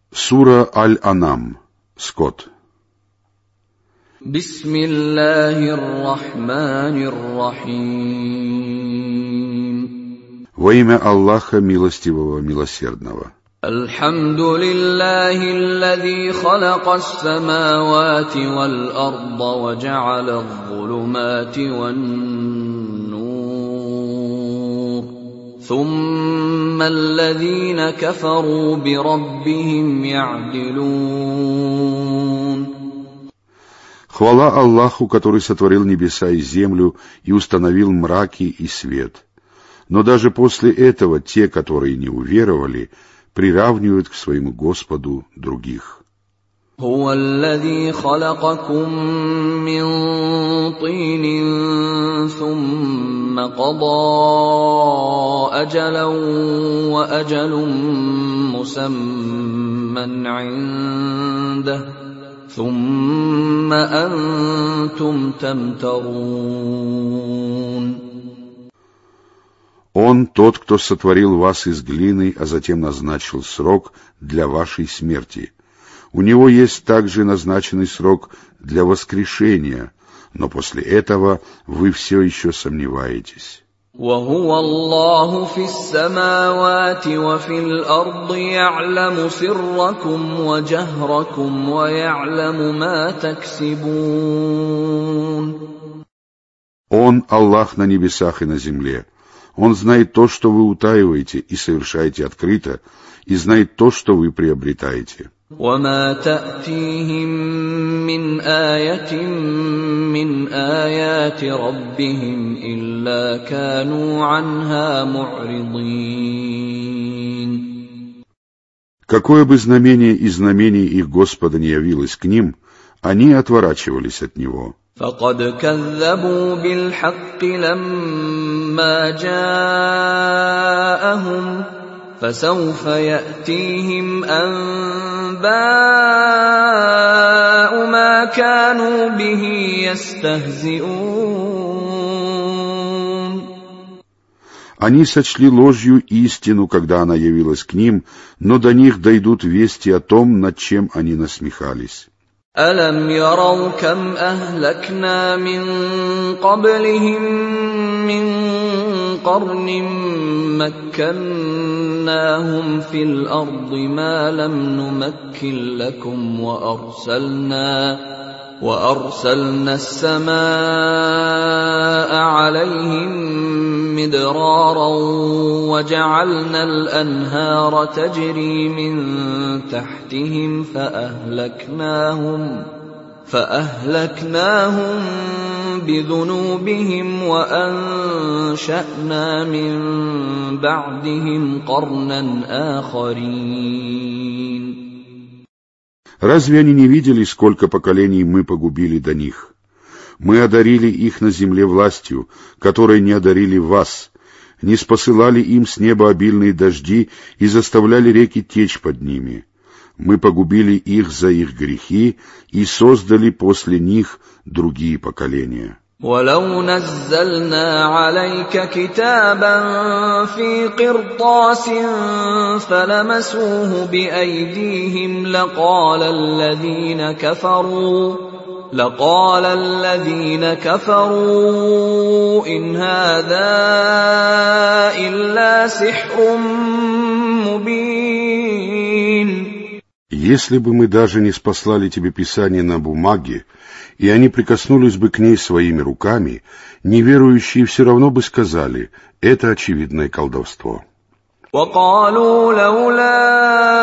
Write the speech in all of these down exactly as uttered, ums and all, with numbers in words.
Сура Аль-Анам. Скот. Бисмиллахир-рахманир-рахим. Во имя Аллаха Милостивого Милосердного. Алхамдулиллахи аллази халака ас-самавати вал-арда ва джа'аля адh-dhulumati wan-nur. Thumma alladhina kafaru bi rabbihim ya'dilun. Хвала Аллаху, который сотворил небеса и землю и установил мраки и свет. Но даже после этого те, которые не уверовали, приравнивают к своему Господу других. هو الذي خلقكم من طين ثم قضى أجلا وأجل مسمى عنده ثم أنتم تمترون. Он тот, кто сотворил вас из глины, а затем назначил срок для вашей смерти. У него есть также назначенный срок для воскрешения, но после этого вы все еще сомневаетесь. وهو الله في السماوات وفي الأرض يعلم سركم وجهركم ويعلم ما تكسبون. Он Аллах на небесах и на земле. Он знает то, что вы утаиваете и совершаете открыто, и знает то, что вы приобретаете. وما تأتيهم من آية من آيات ربهم إلا كانوا عنها معرضين. Какое бы знамение из знамений их Господа не явилось к ним, они отворачивались от него. فقد كذبوا بالحق لما جاءهم فسوف يأتيهم أنباء ما كانوا به يستهزئون. Они сочли ложью истину, когда она явилась к ним, но до них дойдут вести о том, над чем они насмехались. أَلَمْ يَرَوْا كَمْ أَهْلَكْنَا مِنْ قَبْلِهِمْ مِنْ قَرْنٍ مَكَّنَّاهُمْ فِي الْأَرْضِ مَا لَمْ نُمَكِّنْ لَكُمْ وَأَرْسَلْنَا وَأَرْسَلْنَا السَّمَاءَ عَلَيْهِمْ مِدْرَارًا وَجَعَلْنَا الْأَنْهَارَ تَجْرِي مِنْ تَحْتِهِمْ فَأَهْلَكْنَاهُمْ فَأَهْلَكْنَاهُمْ بِذُنُوبِهِمْ وَأَنشَأْنَا مِنْ بَعْدِهِمْ قَرْنًا آخَرِينَ. Разве они не видели, сколько поколений мы погубили до них? Мы одарили их на земле властью, которой не одарили вас, не спосылали им с неба обильные дожди и заставляли реки течь под ними. Мы погубили их за их грехи и создали после них другие поколения. ولو نزلنا عليك كتابا في قرطاس فلمسوه بأيديهم لقال الذين كفروا لقال الذين كفروا إن هذا إلا سحر مبين. Если бы мы даже не спаслали тебе Писание на бумаге, и они прикоснулись бы к ней своими руками, неверующие все равно бы сказали, это очевидное колдовство. وَقَالُوا لَوْلَا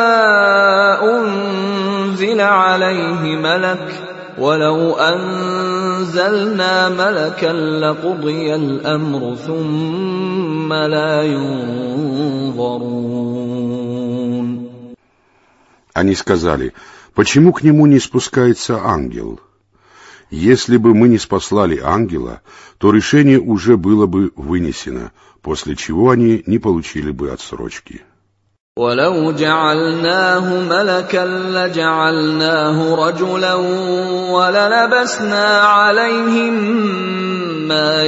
أُنزِلَ عَلَيْهِ مَلَكٌ وَلَوْ أَنزَلْنَا مَلَكًا لَقُضِيَ الْأَمْرُ ثُمَّ لَا يُنظَرُونَ. Они сказали, почему к нему не спускается ангел? Если бы мы не спаслали ангела, то решение уже было бы вынесено, после чего они не получили бы отсрочки. وَلَوْ جَعَلْنَاهُ مَلَكًا لَجَعَلْنَاهُ رَجُلًا وَلَلَبَسْنَا عَلَيْهِمْ مَا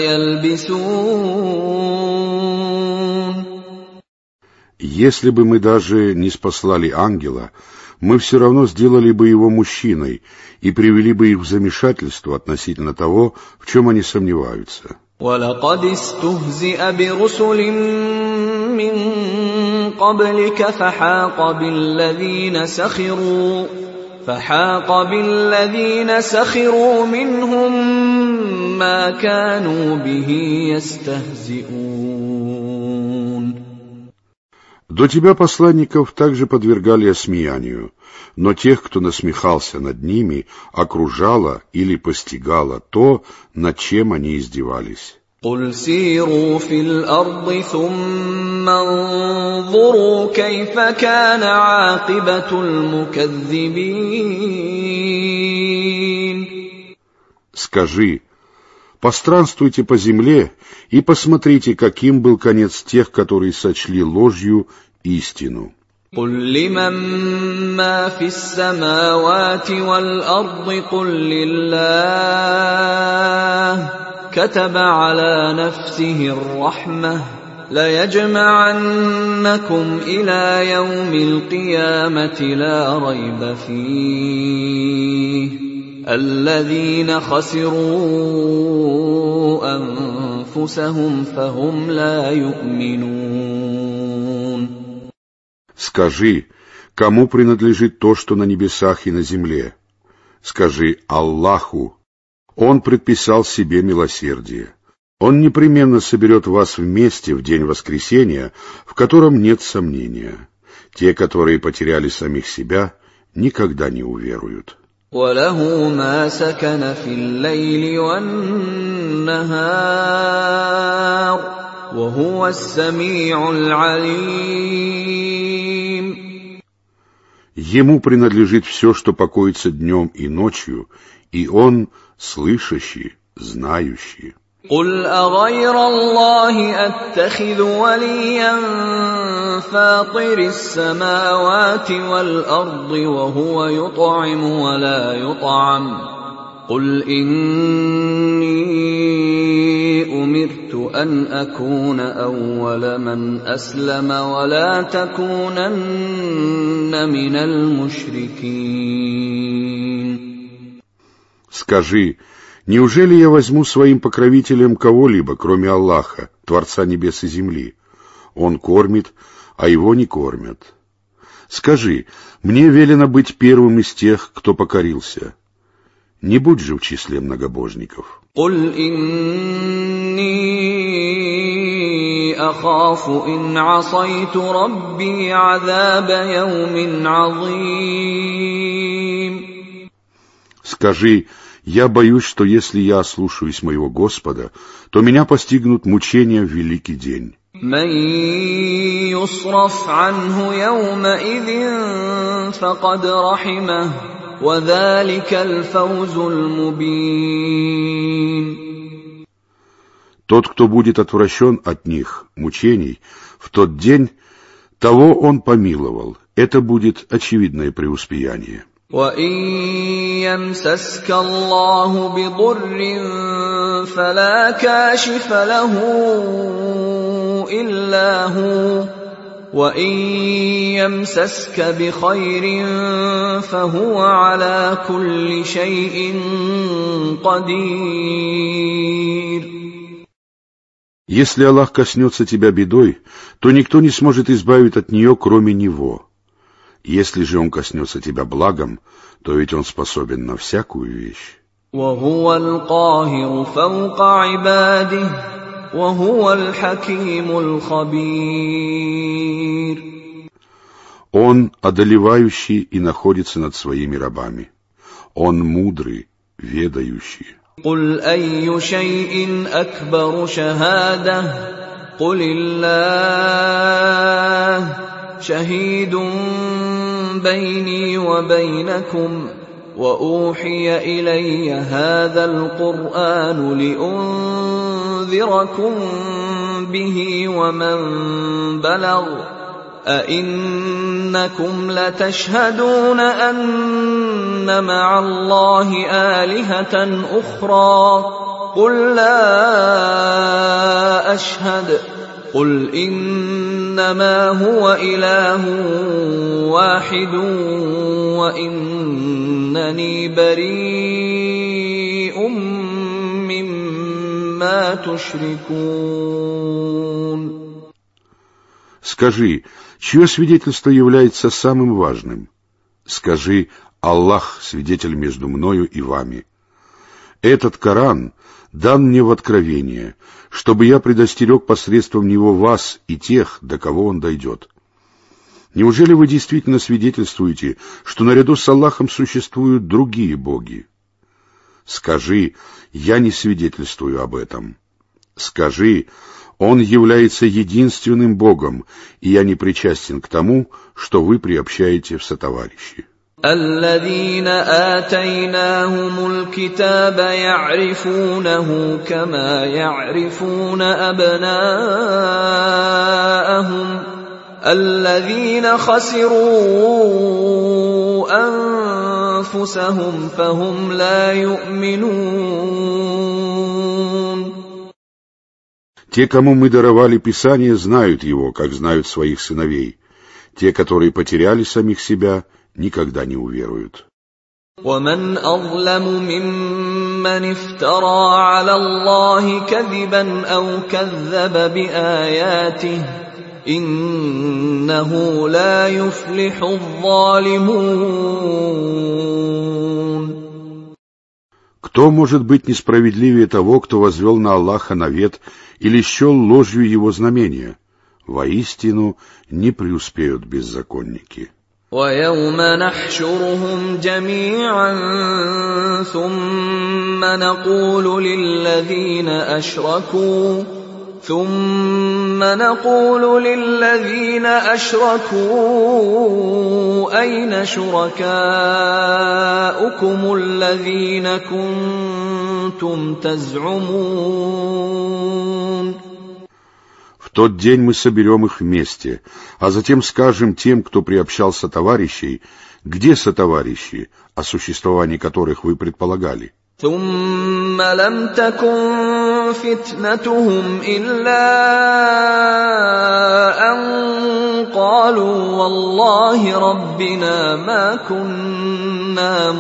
يَلْبِسُونَ. Если бы мы даже не спаслали ангела, мы все равно сделали бы его мужчиной и привели бы их в замешательство относительно того, в чем они сомневаются. وَلَقَدِ اسْتُهْزِئَ بِرُسُلٍ مِّن قَبْلِكَ فَحَاقَ بِالَّذِينَ سَخِرُوا فَحَاقَ بِالَّذِينَ سَخِرُوا مِنْهُم مَّا كَانُوا بِهِ يَسْتَهْزِئُونَ. До тебя посланников также подвергали осмеянию, но тех, кто насмехался над ними, окружало или постигало то, над чем они издевались. قُلْ سِيرُوا فِي الْأَرْضِ ثُمَّ انظُرُوا كَيْفَ كَانَ عَاقِبَةُ الْمُكَذِّبِينَ. Скажи: постранствуйте по земле и посмотрите, каким был конец тех, которые сочли ложью истину. قُل لِّمَن مَّا فِي السَّمَاوَاتِ وَالْأَرْضِ قُل لِّلَّهِ كَتَبَ عَلَىٰ نَفْسِهِ الرَّحْمَةَ لَيَجْمَعَنَّكُمْ إِلَىٰ يَوْمِ الْقِيَامَةِ لَا رَيْبَ فِيهِ الَّذِينَ خَسِرُوا أَنفُسَهُمْ فَهُمْ لَا يُؤْمِنُونَ. Скажи, кому принадлежит то, что на небесах и на земле? Скажи Аллаху. Он предписал себе милосердие. Он непременно соберет вас вместе в день воскресения, в котором нет сомнения. Те, которые потеряли самих себя, никогда не уверуют. وَلَهُ مَا سَكَنَ فِي اللَّيْلِ وَالنَّهَارِ وَهُوَ السَّمِيعُ الْعَلِيمُ. Ему принадлежит все, что покоится днем и ночью, и он слышащий, знающий. قُلْ أَغَيْرَ اللَّهِ أَتَّخِذُ وَلِيًّا فَاطِرِ السَّمَاوَاتِ وَالْأَرْضِ وَهُوَ يُطْعِمُ وَلَا يُطْعَمُ قُلْ إِنِّي أُمِرْتُ أَنْ أَكُونَ أَوَّلَ مَنْ أَسْلَمَ وَلَا تَكُونَنَّ مِنَ الْمُشْرِكِينَ. Скажи: неужели я возьму своим покровителем кого-либо, кроме Аллаха, Творца небес и земли? Он кормит, а его не кормят. Скажи: мне велено быть первым из тех, кто покорился. Не будь же в числе многобожников. قُلْ إِنِّي أَخَافُ إِنْ عَصَيْتُ رَبِّي عَذَابَ يَوْمٍ عَظِيمٍ. Скажи: я боюсь, что если я ослушаюсь моего Господа, то меня постигнут мучения в великий день. مَن يُصْرَفْ عَنْهُ يَوْمَئِذٍ فَقَدْ رَحِمَهُ وَذَلِكَ الْفَوْزُ الْمُبِينُ. Тот, кто будет отвращен от них, мучений, в тот день, того он помиловал. Это будет очевидное преуспеяние. وَإِن يَمْسَسْكَ اللَّهُ بِضُرٍّ فَلَا كَاشِفَ لَهُ إِلَّا هُوَ وَإِن يَمْسَسْكَ بِخَيْرٍ فَهُوَ عَلَى كُلِّ شَيْءٍ قَدِيرٌ. Если Аллах коснется тебя бедой, то никто не сможет избавить от нее, кроме Него. Если же Он коснется тебя благом, то ведь Он способен на всякую вещь. وَهُوَ الْقَاهِرُ فَوْقَ عِبَادِهِ وَهُوَ الْحَكِيمُ الْخَبِيرُ. Он одолевающий и находится над своими рабами. Он мудрый, ведающий. قُلْ أَيُّ شَيْءٍ أَكْبَرُ شَهَادَةً قُلِ اللَّهُ شَهِيدٌ بَيْنِي وَبَيْنَكُمْ وَأُوحِيَ إِلَيَّ هَذَا الْقُرْآنُ لِأُنذِرَكُم بِهِ وَمَن بَلَغَ أَئِنَّكُمْ لَتَشْهَدُونَ أَنَّ مَعَ اللَّهِ آلِهَةً أُخْرَى قُل لَّا أَشْهَدُ قل إنما هو إله واحد وإنني بريء مما تشركون. Скажи, чье свидетельство является самым важным? Скажи, Аллах свидетель между мною и вами. Этот Коран дан мне в откровение, чтобы я предостерег посредством него вас и тех, до кого он дойдет. Неужели вы действительно свидетельствуете, что наряду с Аллахом существуют другие боги? Скажи, я не свидетельствую об этом. Скажи, Он является единственным Богом, и я не причастен к тому, что вы приобщаете в сотоварищи. الذين آتيناهم الكتاب يعرفونه كما يعرفون أبناءهم الذين خسروا أنفسهم فهم لا يؤمنون. Те, кому мы даровали Писание, знают его, как знают своих сыновей. Те, которые потеряли самих себя, никогда не уверуют. ومن أظلم ممن افترى على الله كذبا أو كذب بآياته إنه لا يفلح الظالمون. Кто может быть несправедливее того, кто возвел на Аллаха навет или счел ложью его знамения? Воистину не преуспеют беззаконники. وَيَوْمَ نَحْشُرُهُمْ جَمِيعًا ثُمَّ نَقُولُ لِلَّذِينَ أَشْرَكُوا ثُمَّ نَقُولُ لِلَّذِينَ أَشْرَكُوا أَيْنَ شُرَكَاؤُكُمُ الَّذِينَ كُنتُمْ تَزْعُمُونَ. В тот день мы соберем их вместе, а затем скажем тем, кто приобщал сотоварищей, где сотоварищи, о существовании которых вы предполагали. ثُمَّ لَمْ تَكُنْ فِتْنَتُهُمْ إِلَّا أَنْ قَالُوا وَاللَّهِ رَبِّنَا مَا كُنَّا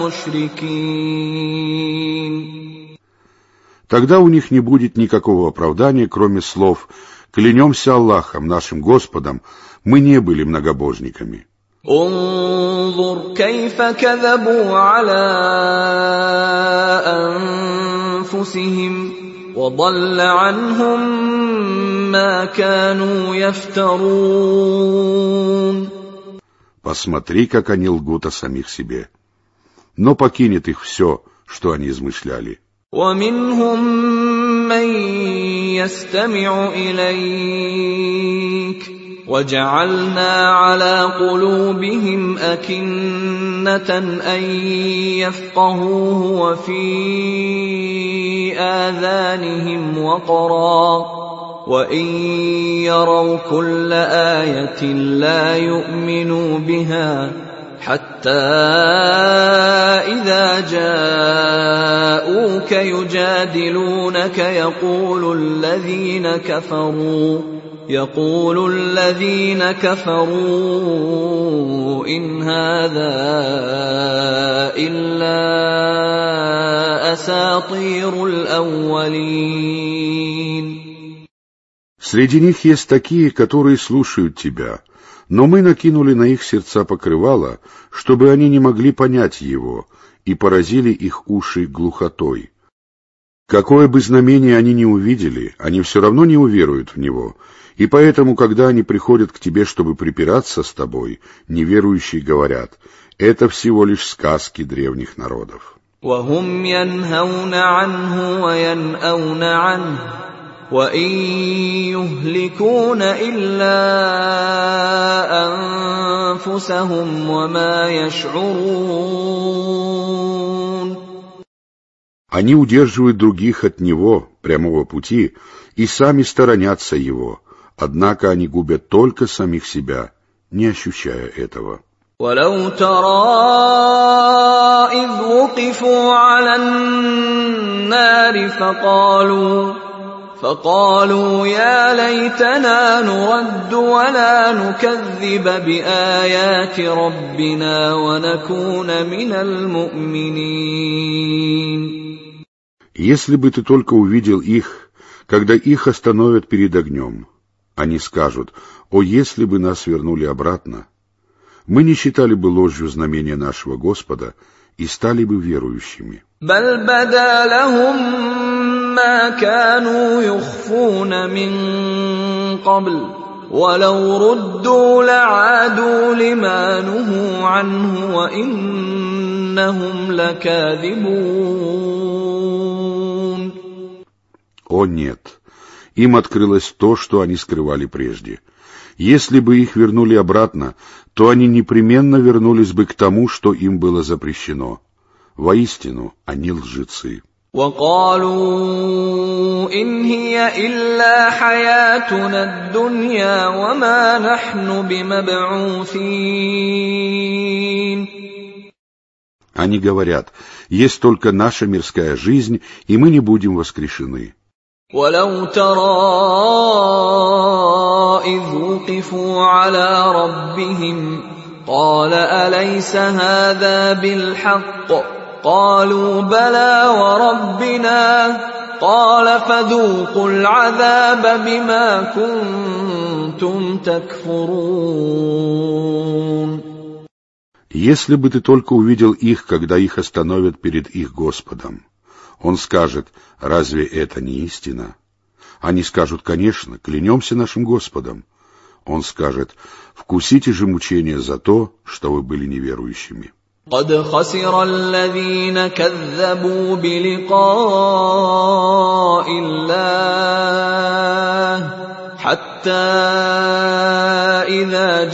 مُشْرِكِينَ. Тогда у них не будет никакого оправдания, кроме слов «Клянемся Аллахом, нашим Господом, мы не были многобожниками». انظر كيف كذبوا على أنفسهم وضل عنهم ما كانوا يفترون. Посмотри, как они лгут о самих себе. Но покинет их все, что они измышляли. ومنهم من يستمع إليك وجعلنا على قلوبهم أكنة أن يفقهوه وفي آذانهم وقرا وإن يروا كل آية لا يؤمنوا بها حتى إذا جاءوك يجادلونك يقول الذين كفروا يقول الذين كفروا إن هذا إلا أساطير الأولين. Среди них есть такие, которые слушают тебя, но мы накинули на их сердца покрывало, чтобы они не могли понять его, и поразили их уши глухотой. Какое бы знамение они ни увидели, они все равно не уверуют в него, и поэтому, когда они приходят к тебе, чтобы припираться с тобой, неверующие говорят: это всего лишь сказки древних народов. وهم ينهون عنه وينأون عنه وإن يهلكون إلا أنفسهم وما يشعرون. Они удерживают других от него, прямого пути, и сами сторонятся его, однако они губят только самих себя, не ощущая этого. ولو ترى إذ وقفوا على النار فقالوا فقالوا يا ليتنا نرد ولا نكذب بآيات ربنا ونكون من المؤمنين. Если бы ты только увидел их, когда их остановят перед огнем, они скажут: «О, если бы нас вернули обратно, мы не считали бы ложью знамения нашего Господа и стали бы верующими». بل بدا لهم ما كانوا يخفون من قبل ولو ردوا لعادوا لما نهوا عنه وإنهم لكاذبون. О нет, им открылось то, что они скрывали прежде. Если бы их вернули обратно, то они непременно вернулись бы к тому, что им было запрещено. Воистину, они лжецы. وقالوا إن هي إلا حياتنا الدنيا وما نحن بمبعوثين. Они говорят: есть только наша мирская жизнь, и мы не будем воскрешены. ولو ترى إذ وقفوا على ربهم قال أليس هذا بالحق قالوا بلى وربنا قال فذوقوا العذاب بما كنتم تكفرون. Если бы ты только увидел их, когда их остановят перед их Господом, Он скажет: разве это не истина? Они скажут: конечно, клянемся нашим Господом. Он скажет: вкусите же мучения за то, что вы были неверующими. قد خسر الذين كذبوا بلقاء الله حتى إذا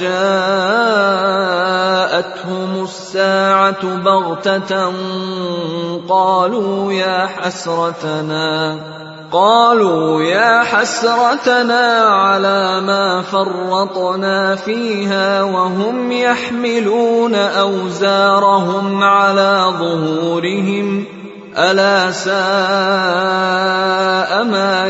جاءتهم الساعة بغتة قالوا يا حسرتنا قالوا يا حسرتنا على ما فرطنا فيها وهم يحملون أوزارهم على ظهورهم ألا ساء ما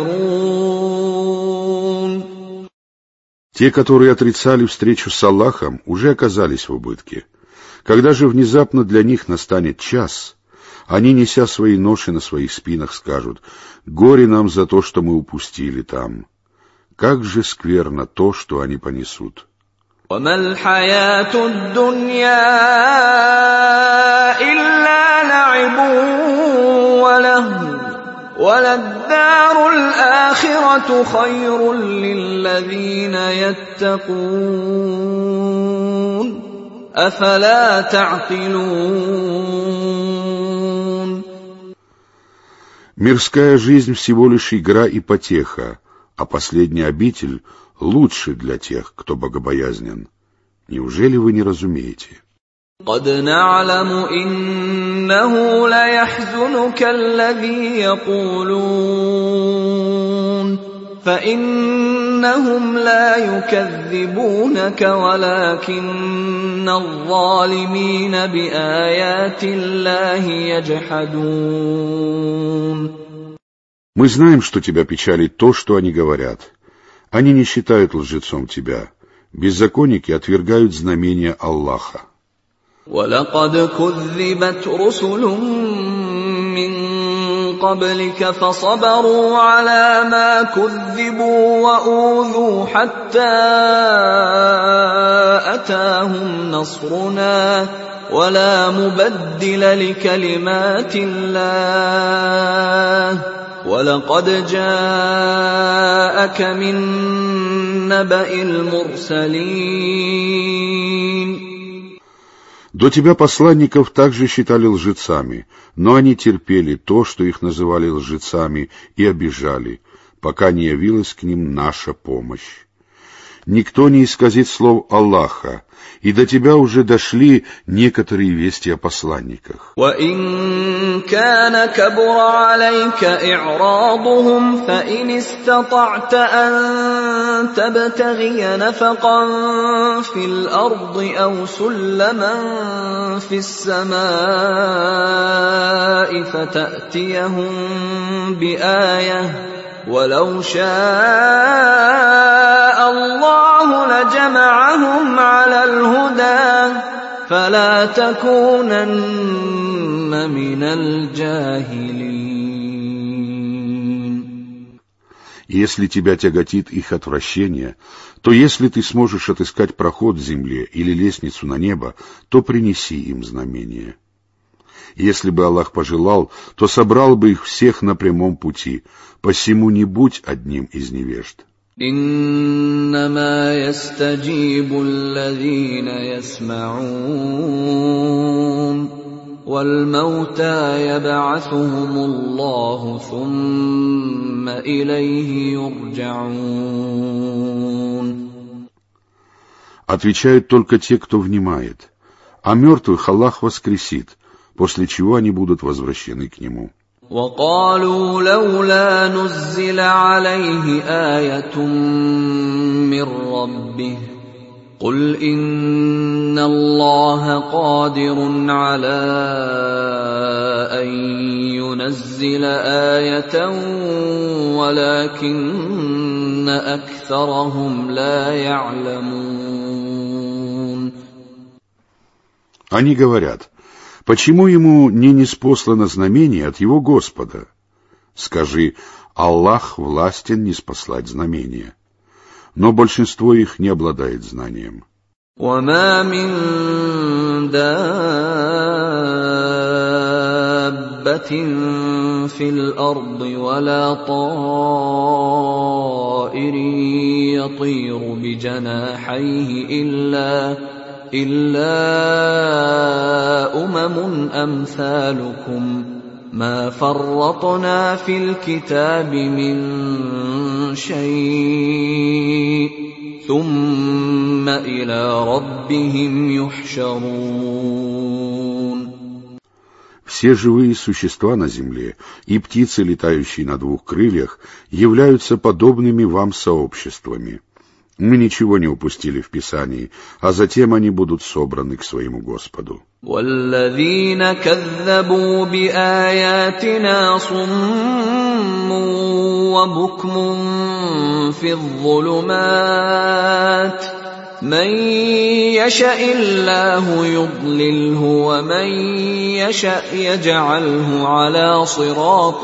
يزرون. Те, которые отрицали встречу с Аллахом, уже оказались в убытке. Когда же внезапно для них настанет час, они, неся свои ноши на своих спинах, скажут: «Горе нам за то, что мы упустили там». Как же скверно то, что они понесут. وما الحياة الدنيا إلا لعب ولهو وللدار الآخرة خير للذين يتقون أفلا تعقلون. Мирская жизнь всего лишь игра и потеха, а последняя обитель лучше для тех, кто богобоязнен. Неужели вы не разумеете? قد نعلم إنه ليحزنك الذي يقولون فإنهم لا يكذبونك ولكن الظالمين بآيات الله يجحدون. Мы знаем, что тебя печалит то, что они говорят. Они не считают лжецом тебя. Беззаконники отвергают знамения Аллаха. وَلَقَدْ كُذِّبَتْ رُسُلٌ مِّن قَبْلِكَ فَصَبَرُوا عَلَىٰ مَا كُذِّبُوا وَأُوذُوا حَتَّىٰ أَتَاهُمْ نَصْرُنَا وَلَا مُبَدِّلَ لِكَلِمَاتِ اللَّهِ وَلَقَدْ جَاءَكَ مِن نَّبَإِ الْمُرْسَلِينَ. До тебя посланников также считали лжецами, но они терпели то, что их называли лжецами, и обижали, пока не явилась к ним наша помощь. Никто не исказит слов Аллаха, и до тебя уже дошли некоторые вести о посланниках. وَإِن كَانَ كَبُرَ عَلَيْكَ إِعْرَاضُهُمْ فَإِنِ اسْتَطَعْتَ أَن تَبْتَغِيَ نَفَقًا فِي الْأَرْضِ أَوْ سُلَّمًا فِي السَّمَاءِ فَتَأْتِيَهُم بِآيَةٍ ولو شاء الله لجمعهم على الهدى فلا تكونن من الجاهلين. Если тебя тяготит их отвращение, то если ты сможешь отыскать проход в земле или лестницу на небо, то принеси им знамение. Если бы Аллах пожелал, то собрал бы их всех на прямом пути, посему не будь одним из невежд. إنما يستجيب الذين يسمعون والموتى يبعثهم الله ثم إليه يرجعون. Отвечают только те, кто внимает, а мертвых Аллах воскресит, после чего они будут возвращены к Нему. وقالوا لولا نزل عليه آية من ربه قل إن الله قادر على أن ينزل آية ولكن أكثرهم لا يعلمون. Они говорят: почему ему не ниспослано знамение от его Господа? Скажи: Аллах властен ниспослать знамение. Но большинство их не обладает знанием. وما من دابة في الأرض ولا طائر يطير بجناحيه إلا إلا أمم أمثالكم ما فرطنا في الكتاب من شيء ثم إلى ربهم يحشرون. Все живые существа на земле и птицы, летающие на двух крыльях, являются подобными вам сообществами. Мы ничего не упустили в Писании, а затем они будут собраны к своему Господу. وَالَّذِينَ كَذَّبُوا بِآيَاتِنَا صُمٌّ وَبُكْمٌ فِي الظُّلُمَاتِ مَن يَشَإِ اللَّهُ يُضْلِلْهُ وَمَن يَشَأْ يَجْعَلْهُ عَلَى صِرَاطٍ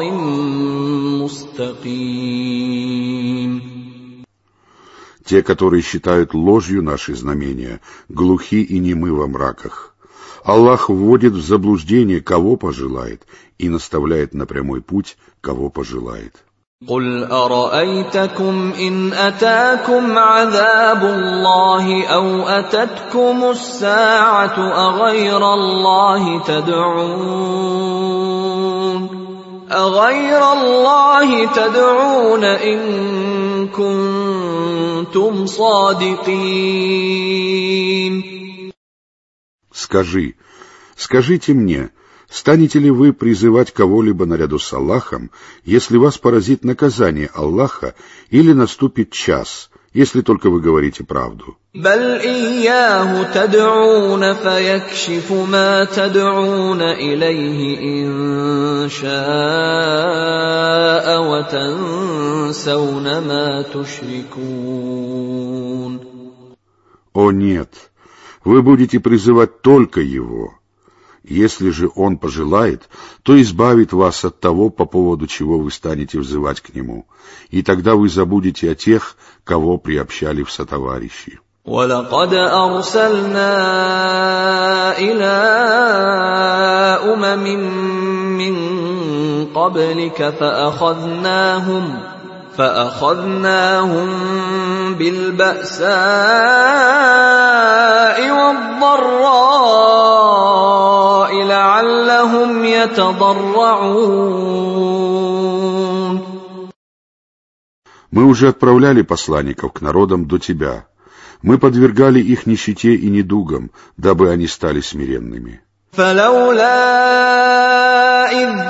مُسْتَقِيمٍ. Те, которые считают ложью наши знамения, глухи и немы во мраках. Аллах вводит в заблуждение, кого пожелает, и наставляет на прямой путь, кого пожелает. قُلْ أَرَأَيْتَكُمْ إِنْ أَتَاكُمْ عَذَابُ اللَّهِ أَوْ أَتَتْكُمُ السَّاعَةُ أَغَيْرَ اللَّهِ تَدْعُونَ أَغَيْرَ اللَّهِ تَدْعُونَ إِن كُنتُمْ صَادِقِينَ. Скажи, скажите мне, станете ли вы призывать кого-либо наряду с Аллахом, если вас поразит наказание Аллаха или наступит час, если только вы говорите правду? بَلْ إِيَّاهُ تَدْعُونَ فَيَكْشِفُ مَا تَدْعُونَ إِلَيْهِ إِن شَاءَ وَتَنسَوْنَ مَا تُشْرِكُونَ. О нет, вы будете призывать только Его. Если же Он пожелает, то избавит вас от того, по поводу чего вы станете взывать к Нему, и тогда вы забудете о тех, кого приобщали в сотоварищи. وَلَقَدْ أَرْسَلْنَا إِلَىٰ أُمَمٍ مِّن قَبْلِكَ فَأَخَذْنَاهُمْ فَأَخَذْنَاهُمْ بِالْبَأْسَاءِ وَالضَّرَّاءِ لَعَلَّهُمْ يَتَضَرَّعُونَ. Мы уже отправляли посланников к народам до тебя. Мы подвергали их нищете и недугам, дабы они стали смиренными. فَلَوْلَا إِذْ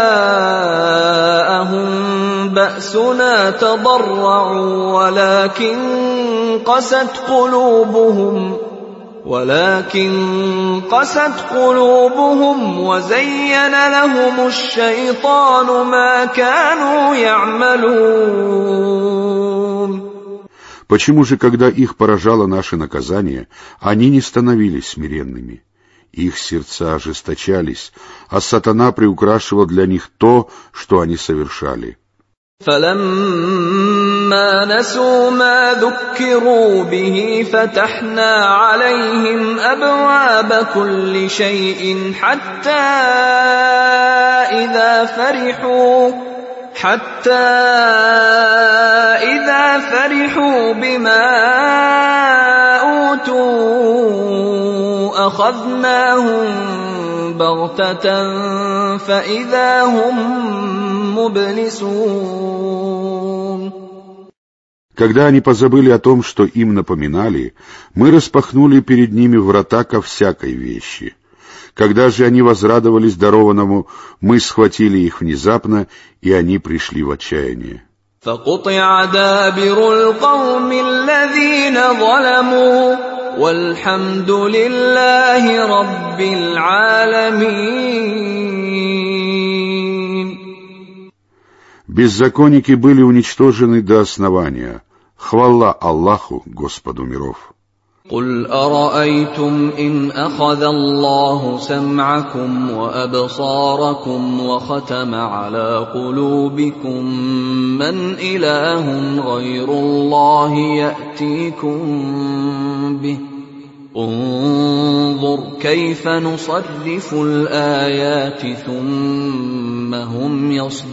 جَاءَهُم بَأْسُنَا تَضَرَّعُوا وَلَكِن قَسَتْ قُلُوبُهُمْ ولكن قست قلوبهم وزين لهم الشيطان ما كانوا يعملون. Почему же, когда их поражало наше наказание, они не становились смиренными? Их сердца ожесточались, а сатана приукрашивал для них то, что они совершали. فَلَمَّا نَسُوا مَا ذُكِّرُوا بِهِ فَتَحْنَا عَلَيْهِمْ أَبْوَابَ كُلِّ شَيْءٍ حَتَّى إِذَا فَرِحُوا حَتَّى إِذَا فَرِحُوا بِمَا أُوتُوا أَخَذْنَاهُمْ بَغْتَةً فَإِذَا هُمْ مُبْلِسُونَ. Когда они позабыли о том, что им напоминали, мы распахнули перед ними врата ко всякой вещи. Когда же они возрадовались дарованному, мы схватили их внезапно, и они пришли в отчаяние. فَقُطِعَ دَابِرُ الْقَوْمِ الَّذِينَ ظَلَمُوا وَالْحَمْدُ لِلَّهِ رَبِّ الْعَالَمِينَ. Беззаконники были уничтожены до основания. Хвала Аллаху, Господу миров. قُلْ أَرَأَيْتُمْ إِنْ أَخَذَ اللَّهُ سَمْعَكُمْ وَأَبْصَارَكُمْ وَخَتَمَ عَلَى قُلُوبِكُمْ مَنْ إِلَٰهٌ غَيْرُ اللَّهِ يَأْتِيكُمْ بِهِ انظُرْ كَيْفَ نُصَرِّفُ الْآيَاتِ ثُمَّ هُمْ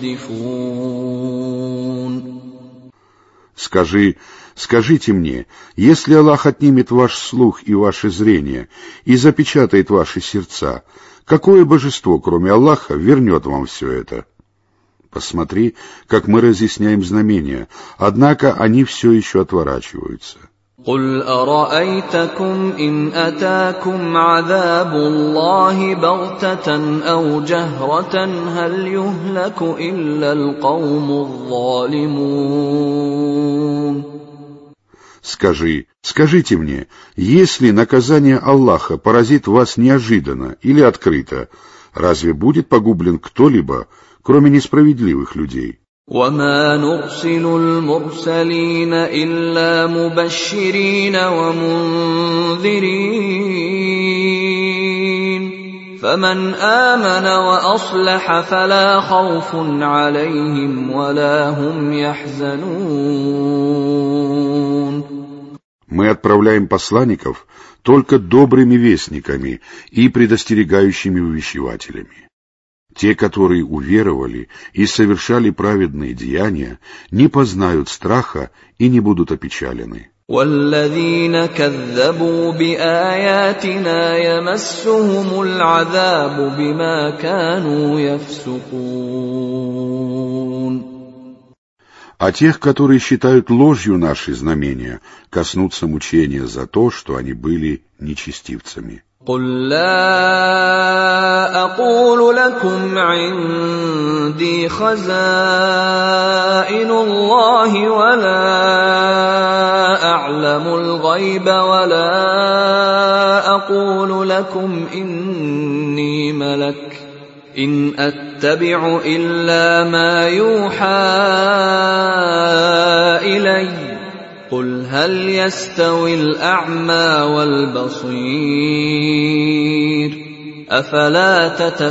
يَصْدِفُونَ. Скажи, скажите мне, если Аллах отнимет ваш слух и ваше зрение и запечатает ваши сердца, какое божество, кроме Аллаха, вернет вам все это? Посмотри, как мы разъясняем знамения, однако они все еще отворачиваются. قُلْ أَرَأَيْتَكُمْ إِنْ أَتَاكُمْ عَذَابُ اللَّهِ بَغْتَةً أَوْ جَهْرَةً هَلْ يُهْلَكُ إِلَّا الْقَوْمُ الظَّالِمُونَ. Скажи, скажите мне, если наказание Аллаха поразит вас неожиданно или открыто, разве будет погублен кто-либо, кроме несправедливых людей? وَمَا نُرْسِلُ الْمُرْسَلِينَ إِلَّا مُبَشِّرِينَ وَمُنذِرِينَ فَمَنْ آمَنَ وَأَصْلَحَ فَلَا خَوْفٌ عَلَيْهِمْ وَلَا هُمْ يَحْزَنُونَ. Мы отправляем посланников только добрыми вестниками и предостерегающими увещевателями. Те, которые уверовали и совершали праведные деяния, не познают страха и не будут опечалены. وَالَّذِينَ كَذَّبُوا بِآيَاتِنَا يَمَسُّهُمُ الْعَذَابُ بِمَا كَانُوا يَفْسُقُونَ. А тех, которые считают ложью наши знамения, коснутся мучения за то, что они были нечестивцами. قُل لَّا أَقُولُ لَكُمْ عِندِي خَزَائِنُ اللَّهِ وَلَا أَعْلَمُ الْغَيْبَ وَلَا أَقُولُ لَكُمْ إِنِّي مَلَكٌ إِنْ أَتَّبِعُ إِلَّا مَا يُوحَىٰ إِلَيَّ قُلْ هَلْ يَسْتَوِي الْأَعْمَىٰ وَالْبَصِيرُ أَفَلَا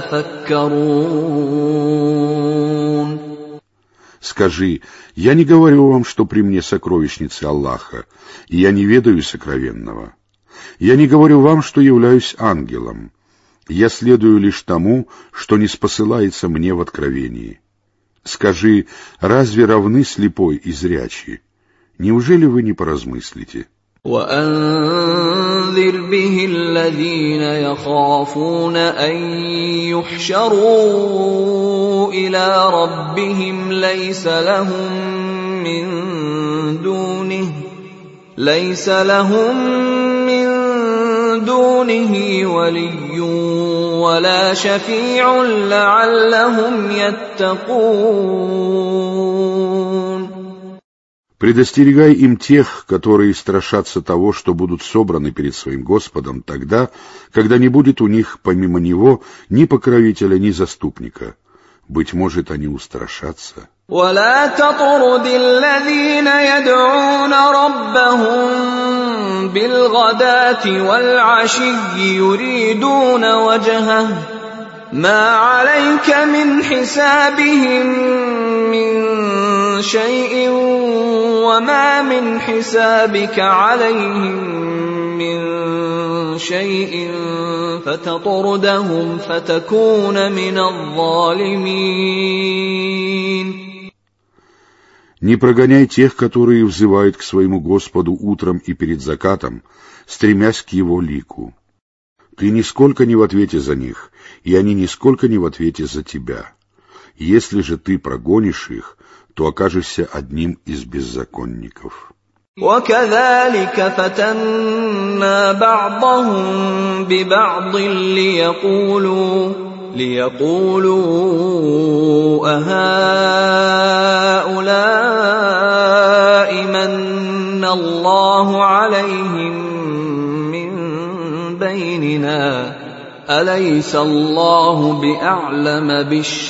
تَتَفَكَّرُونَ. Скажи, я не говорю вам, что при мне сокровищницы Аллаха, и я не ведаю сокровенного. Я не говорю вам, что являюсь ангелом. Я следую лишь тому, что ниспосылается мне в откровении. Скажи, разве равны слепой и зрячий? Неужели вы не поразмыслите? وَأَنذِرْ بِهِ الَّذِينَ يَخَافُونَ أَن يُحْشَرُوا إِلَىٰ رَبِّهِمْ لَيْسَ لَهُم مِّن دُونِهِ لَيْسَ لَهُم مِّن دُونِهِ وَلِيٌّ وَلَا شَفِيعٌ لَّعَلَّهُمْ يَتَّقُونَ. Предостерегай им тех, которые страшатся того, что будут собраны перед своим Господом тогда, когда не будет у них помимо Него ни покровителя, ни заступника. Быть может, они устрашатся. ولا تطرد الذين يدعون ربهم بالغداة والعشي يريدون وجهه ما عليك من حسابهم من شيء وما من حسابك عليهم من شيء فتطردهم فتكون من الظالمين. Не прогоняй тех, которые взывают к своему Господу утром и перед закатом, стремясь к Его лику. Ты нисколько не в ответе за них, и они нисколько не в ответе за тебя. Если же ты прогонишь их, то окажешься одним из беззаконников. وكذلك فتنا بعضهم ببعض ليقولوا ليقولوا أهؤلاء من الله عليهم من بيننا أليس الله بأعلم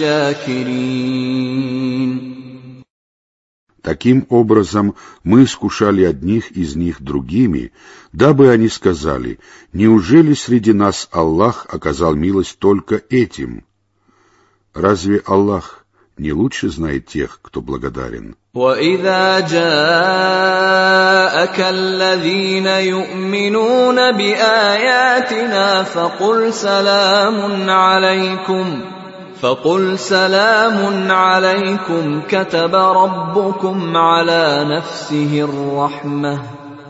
بالشاكرين. Таким образом, мы искушали одних из них другими, дабы они сказали: неужели среди нас Аллах оказал милость только этим? Разве Аллах не лучше знает тех, кто благодарен? وَإِذَا جَاءَكَ الَّذِينَ يُؤْمِنُونَ بِآيَاتِنَا فَقُلْ سَلَامٌ عَلَيْكُمْ فقل سلام عليكم كتب ربكم على نفسه الرحمة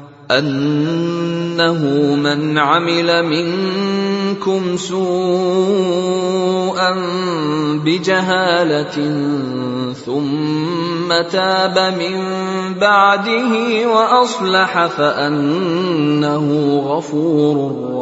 أنه من عمل منكم سوءا بجهالة ثم تاب من بعده وأصلح فأنه غفور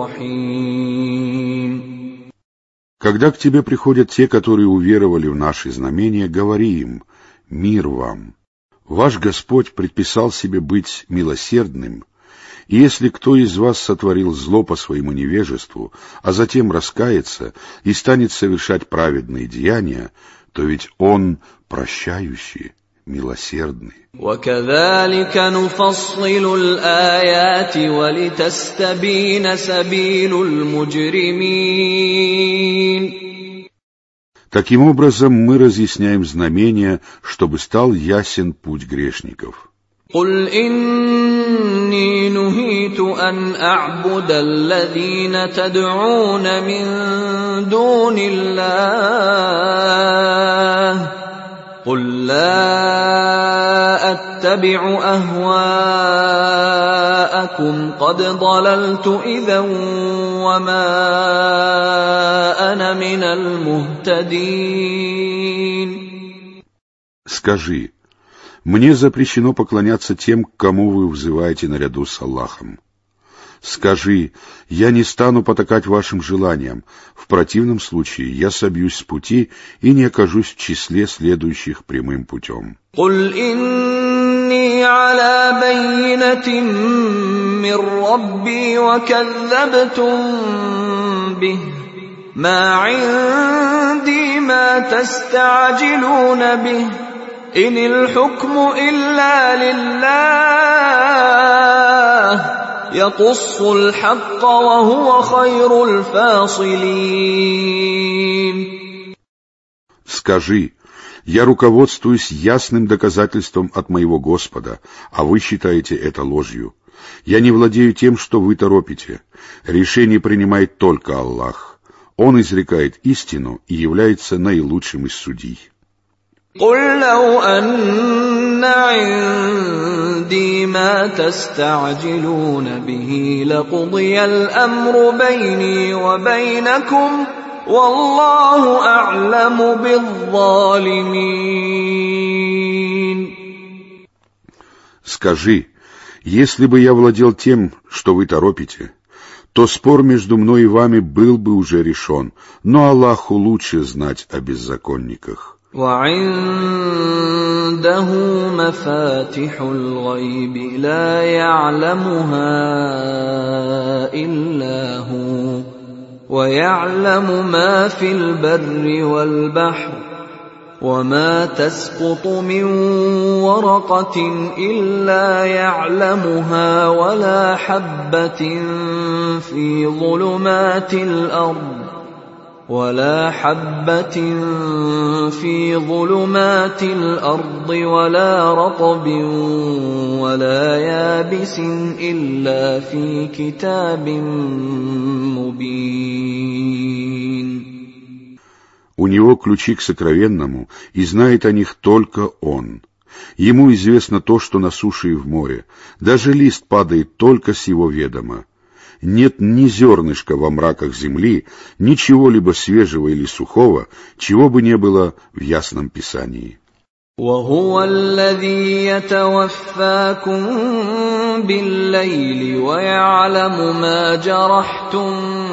رحيم. Когда к тебе приходят те, которые уверовали в наши знамения, говори им: мир вам. Ваш Господь предписал себе быть милосердным, и если кто из вас сотворил зло по своему невежеству, а затем раскается и станет совершать праведные деяния, то ведь Он прощающий, милосердный. وَكَذَلِكَ نُفَصِّلُ الْآيَاتِ وَلِتَسْتَبِينَ سَبِيلُ الْمُجْرِمِينَ. Таким образом, мы разъясняем знамения, чтобы стал ясен путь грешников. قُلْ إِنِّي نُهِيتُ أَنْ أَعْبُدَ الَّذِينَ تَدْعُونَ مِن دُونِ اللَّهِ قُلْ لَا أَتَّبِعُ أَهْوَاءَكُمْ قَدْ ضَلَلْتُ إِذًا وَمَا أَنَا مِنَ الْمُهْتَدِينَ. Скажи: мне запрещено поклоняться тем, к кому вы взываете наряду с Аллахом. Скажи: я не стану потакать вашим желаниям, в противном случае я собьюсь с пути и не окажусь в числе следующих прямым путем. قُلْ إِنِّي عَلَى بَيِّنَةٍ مِّن رَّبِّي وَكَذَّبْتُم بِهِ مَا عِندِي مَا تَسْتَعْجِلُونَ بِهِ إِنِ الْحُكْمُ إِلَّا لِلَّهِ يقص الحق وهو خير الفاصلين. Скажи: я руководствуюсь ясным доказательством от моего Господа, а вы считаете это ложью. Я не владею тем, что вы торопите. Решение принимает только Аллах. Он изрекает истину и является наилучшим из судей. قُلْ لَوْ أَنَّ عِندِي مَا تَسْتَعْجِلُونَ بِهِ لَقُضِيَ الْأَمْرُ بَيْنِي وَبَيْنَكُمْ وَاللَّهُ أَعْلَمُ بِالظَّالِمِينَ. Скажи: если бы я владел тем, что вы торопите, то спор между мной и вами был бы уже решен, но Аллаху лучше знать о беззаконниках. وعنده مفاتح الغيب لا يعلمها إلا هو ويعلم ما في البر والبحر وما تسقط من ورقة إلا يعلمها ولا حبة في ظلمات الأرض ولا حبة في ظلمات الأرض ولا رطب ولا يابس إلا في كتاب مبين. У него ключи к сокровенному, и знает о них только он. Ему известно то, что на суше и в море. Даже лист падает только с его ведома. Нет ни зернышка во мраках земли, ничего-либо свежего или сухого, чего бы не было в ясном Писании. وهو الذي يتوفاكم بالليل ويعلم ما جرحتم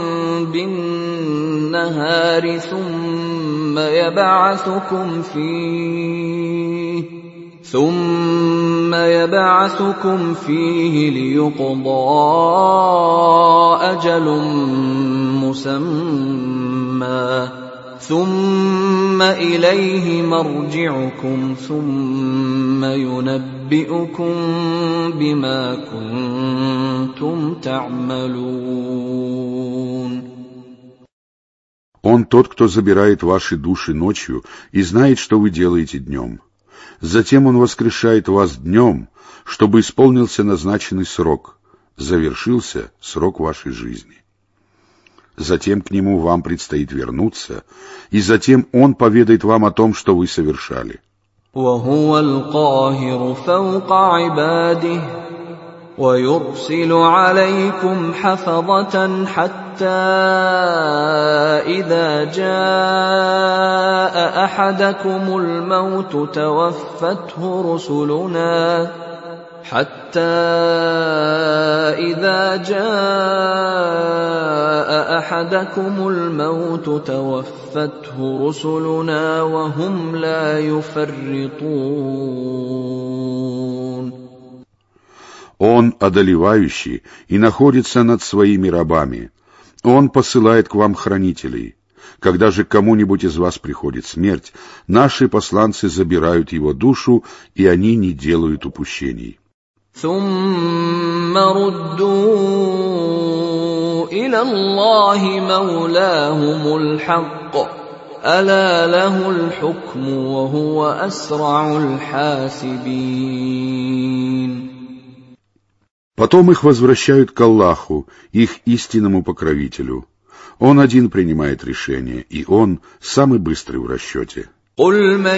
بالنهار ثم يبعثكم فيه ثم يبعثكم فيه ليقضى أجل مسمى ثم إليه مرجعكم ثم ينبئكم بما كنتم تعملون. Он тот, кто забирает ваши души ночью и знает, что вы делаете днем. Затем он воскрешает вас днем, чтобы исполнился назначенный срок, завершился срок вашей жизни. Затем к нему вам предстоит вернуться, и затем он поведает вам о том, что вы совершали. وهو القاهر فوق عباده ويرسل عليكم حفظة حتى إذا جاء أحدكم الموت توفته رسلنا حتى إذا جاء أحدكم الموت توفته رسلنا وهم لا يفرطون. Он одолевающий и находится над своими рабами. Он посылает к вам хранителей. Когда же кому-нибудь из вас приходит смерть, наши посланцы забирают его душу, и они не делают упущений. ثم ردوا إلى الله مولاهم الحق ألا له الحكم وهو أسرع الحاسبين. Потом их возвращают к Аллаху, их истинному покровителю. Он один принимает решение, и он самый быстрый в расчете. قل من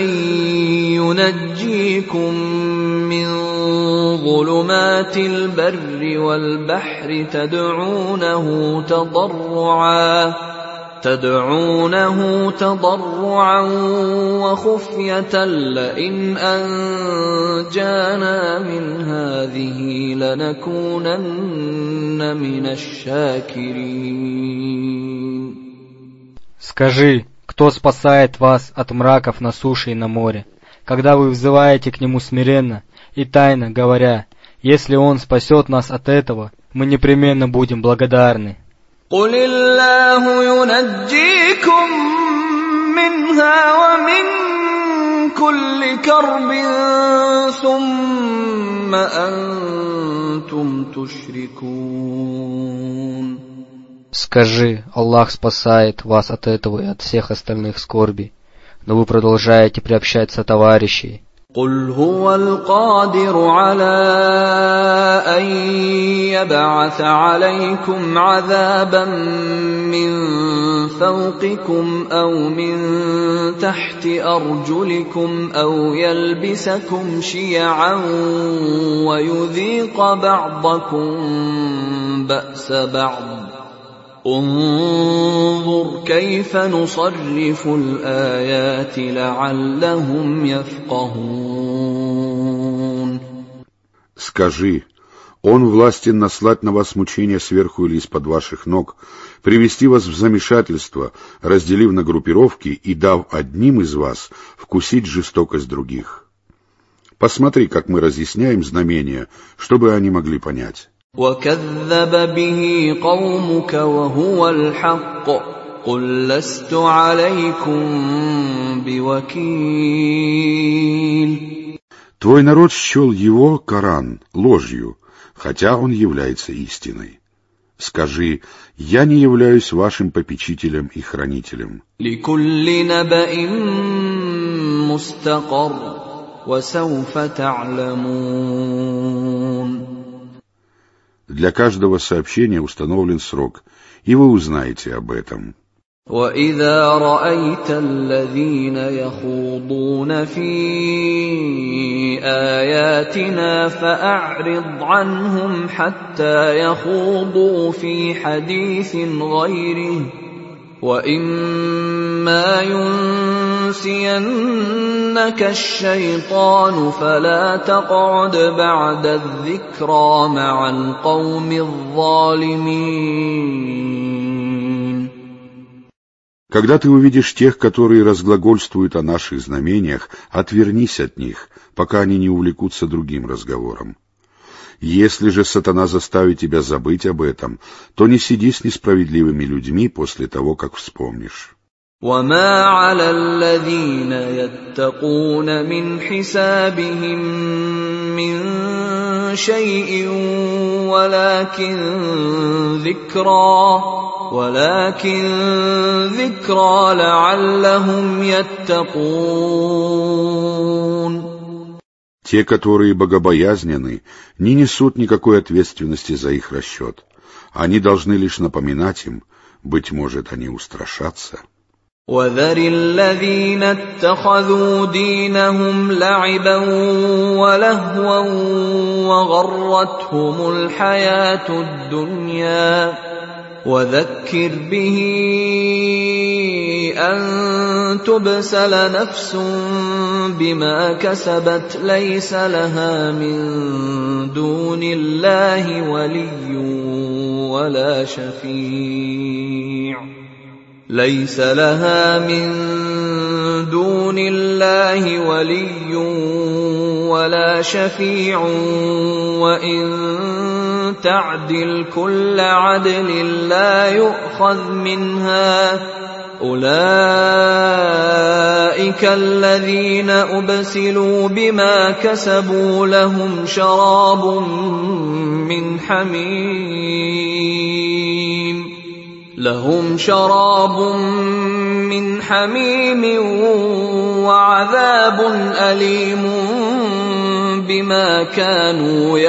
ينجيكم من ظلمات البر والبحر تدعونه تضرعا تدعونه تضرعا وخفية لئن أنجانا من هذه لنكونن من الشاكرين. Скажи, кто спасает вас от мраков на суше и на море, когда вы взываете к нему смиренно и тайно, говоря, если он спасет нас от этого, мы непременно будем благодарны. قل الله ينجيكم منها ومن كل كرب ثم أنتم تشركون. Скажи, Аллах спасает вас от этого и от всех остальных скорбей, но вы продолжаете приобщать сотоварищей. قل هو القادر على أن يبعث عليكم عذابا من فوقكم أو من تحت أرجلكم أو يلبسكم شيعا ويذيق بعضكم بأس بعض انظر كيف نصرف الآيات لعلهم يفقهون. Скажи, Он властен наслать на вас мучения сверху или из-под ваших ног, привести вас в замешательство, разделив на группировки и дав одним из вас вкусить жестокость других. Посмотри, как мы разъясняем знамения, чтобы они могли понять. وَكَذَّبَ بِهِ قَوْمُكَ وَهُوَ الْحَقُّ قُل لَّسْتُ عَلَيْكُم بِوَكِيلٍ. Твой народ счел его, Коран, ложью, хотя он является истиной. Скажи, я не являюсь вашим попечителем и хранителем. لِكُلِّ نَبَإٍ مُّسْتَقَرٌّ وَسَوْفَ تَعْلَمُونَ. Для каждого сообщения установлен срок, и вы узнаете об этом. وَإِذَا رَأَيْتَ الَّذِينَ يَخُوضُونَ فِي آيَاتِنَا فَأَعْرِضْ عَنْهُمْ حَتَّى يَخُوضُوا فِي حَدِيثٍ غَيْرِهِ وَإِمَّا يُنسِيَنَّكَ الشَّيْطَانُ فَلَا تَقْعُدْ بَعْدَ الذِّكْرَىٰ مَعَ الْقَوْمِ الظَّالِمِينَ. Когда ты увидишь тех, которые разглагольствуют о наших знамениях, отвернись от них, пока они не увлекутся другим разговором. Если же сатана заставит тебя забыть об этом, то не сиди с несправедливыми людьми после того, как вспомнишь. وَمَا عَلَى الَّذِينَ يَتَّقُونَ مِنْ حِسَابِهِمْ مِنْ شَيْءٍ وَلَكِنْ ذِكْرَى وَلَكِنْ ذِكْرَى لَعَلَّهُمْ يَتَّقُونَ. Те, которые богобоязненны, не несут никакой ответственности за их расчет. Они должны лишь напоминать им, быть может, они устрашатся. وَذَرِ الَّذِينَ اتَّخَذُوا دِينَهُمْ لَعِبًا وَلَهْوًا وَغَرَّتْهُمُ الْحَيَاةُ الدُّنْيَا وَذَكِّرْ بِهِ أَن تُبْسَلَ نَفْسٌ بِمَا كَسَبَتْ لَيْسَ لَهَا مِن دُونِ اللَّهِ وَلِيٌّ وَلَا شَفِيعٌ لَيْسَ لَهَا مِن دُونِ اللَّهِ وَلِيٌّ وَلَا شَفِيعٌ وَإِن تَعْدِلْ كُلَّ عَدْلٍ لَّا يُؤْخَذْ مِنْهَا أُولَٰئِكَ الَّذِينَ أُبْسِلُوا بِمَا كَسَبُوا لَهُمْ شَرَابٌ مِّنْ حَمِيمٍ لهم شراب من حميم وعذاب أليم بما كانوا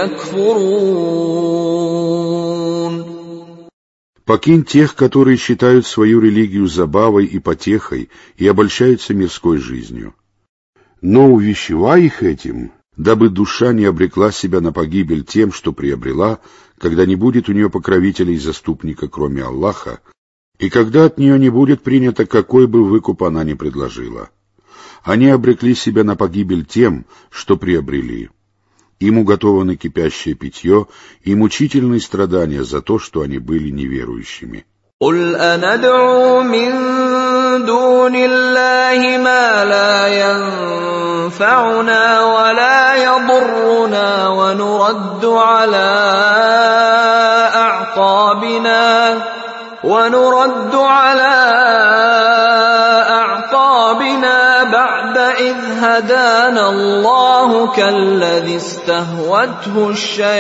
يكفرون. Покинь тех, которые считают свою религию забавой и потехой и обольщаются мирской жизнью. Но увещевай их этим, дабы душа не обрекла себя на погибель тем, что приобрела, когда не будет у нее покровителя и заступника, кроме Аллаха, и когда от нее не будет принято, какой бы выкуп она ни предложила. Они обрекли себя на погибель тем, что приобрели. Им уготовано кипящее питье и мучительные страдания за то, что они были неверующими. قُلْ أَنَدْعُو مِن دُونِ اللَّهِ مَا لَا يَنفَعُنَا وَلَا يَضُرُّنَا وَنُرَدُّ عَلَىٰ أَعْقَابِنَا وَنُرَدُّ عَلَىٰ أَعْقَابِنَا بَعْدَ إِذْ هَدَانَا اللَّهُ كَالَّذِي اسْتَهْوَتْهُ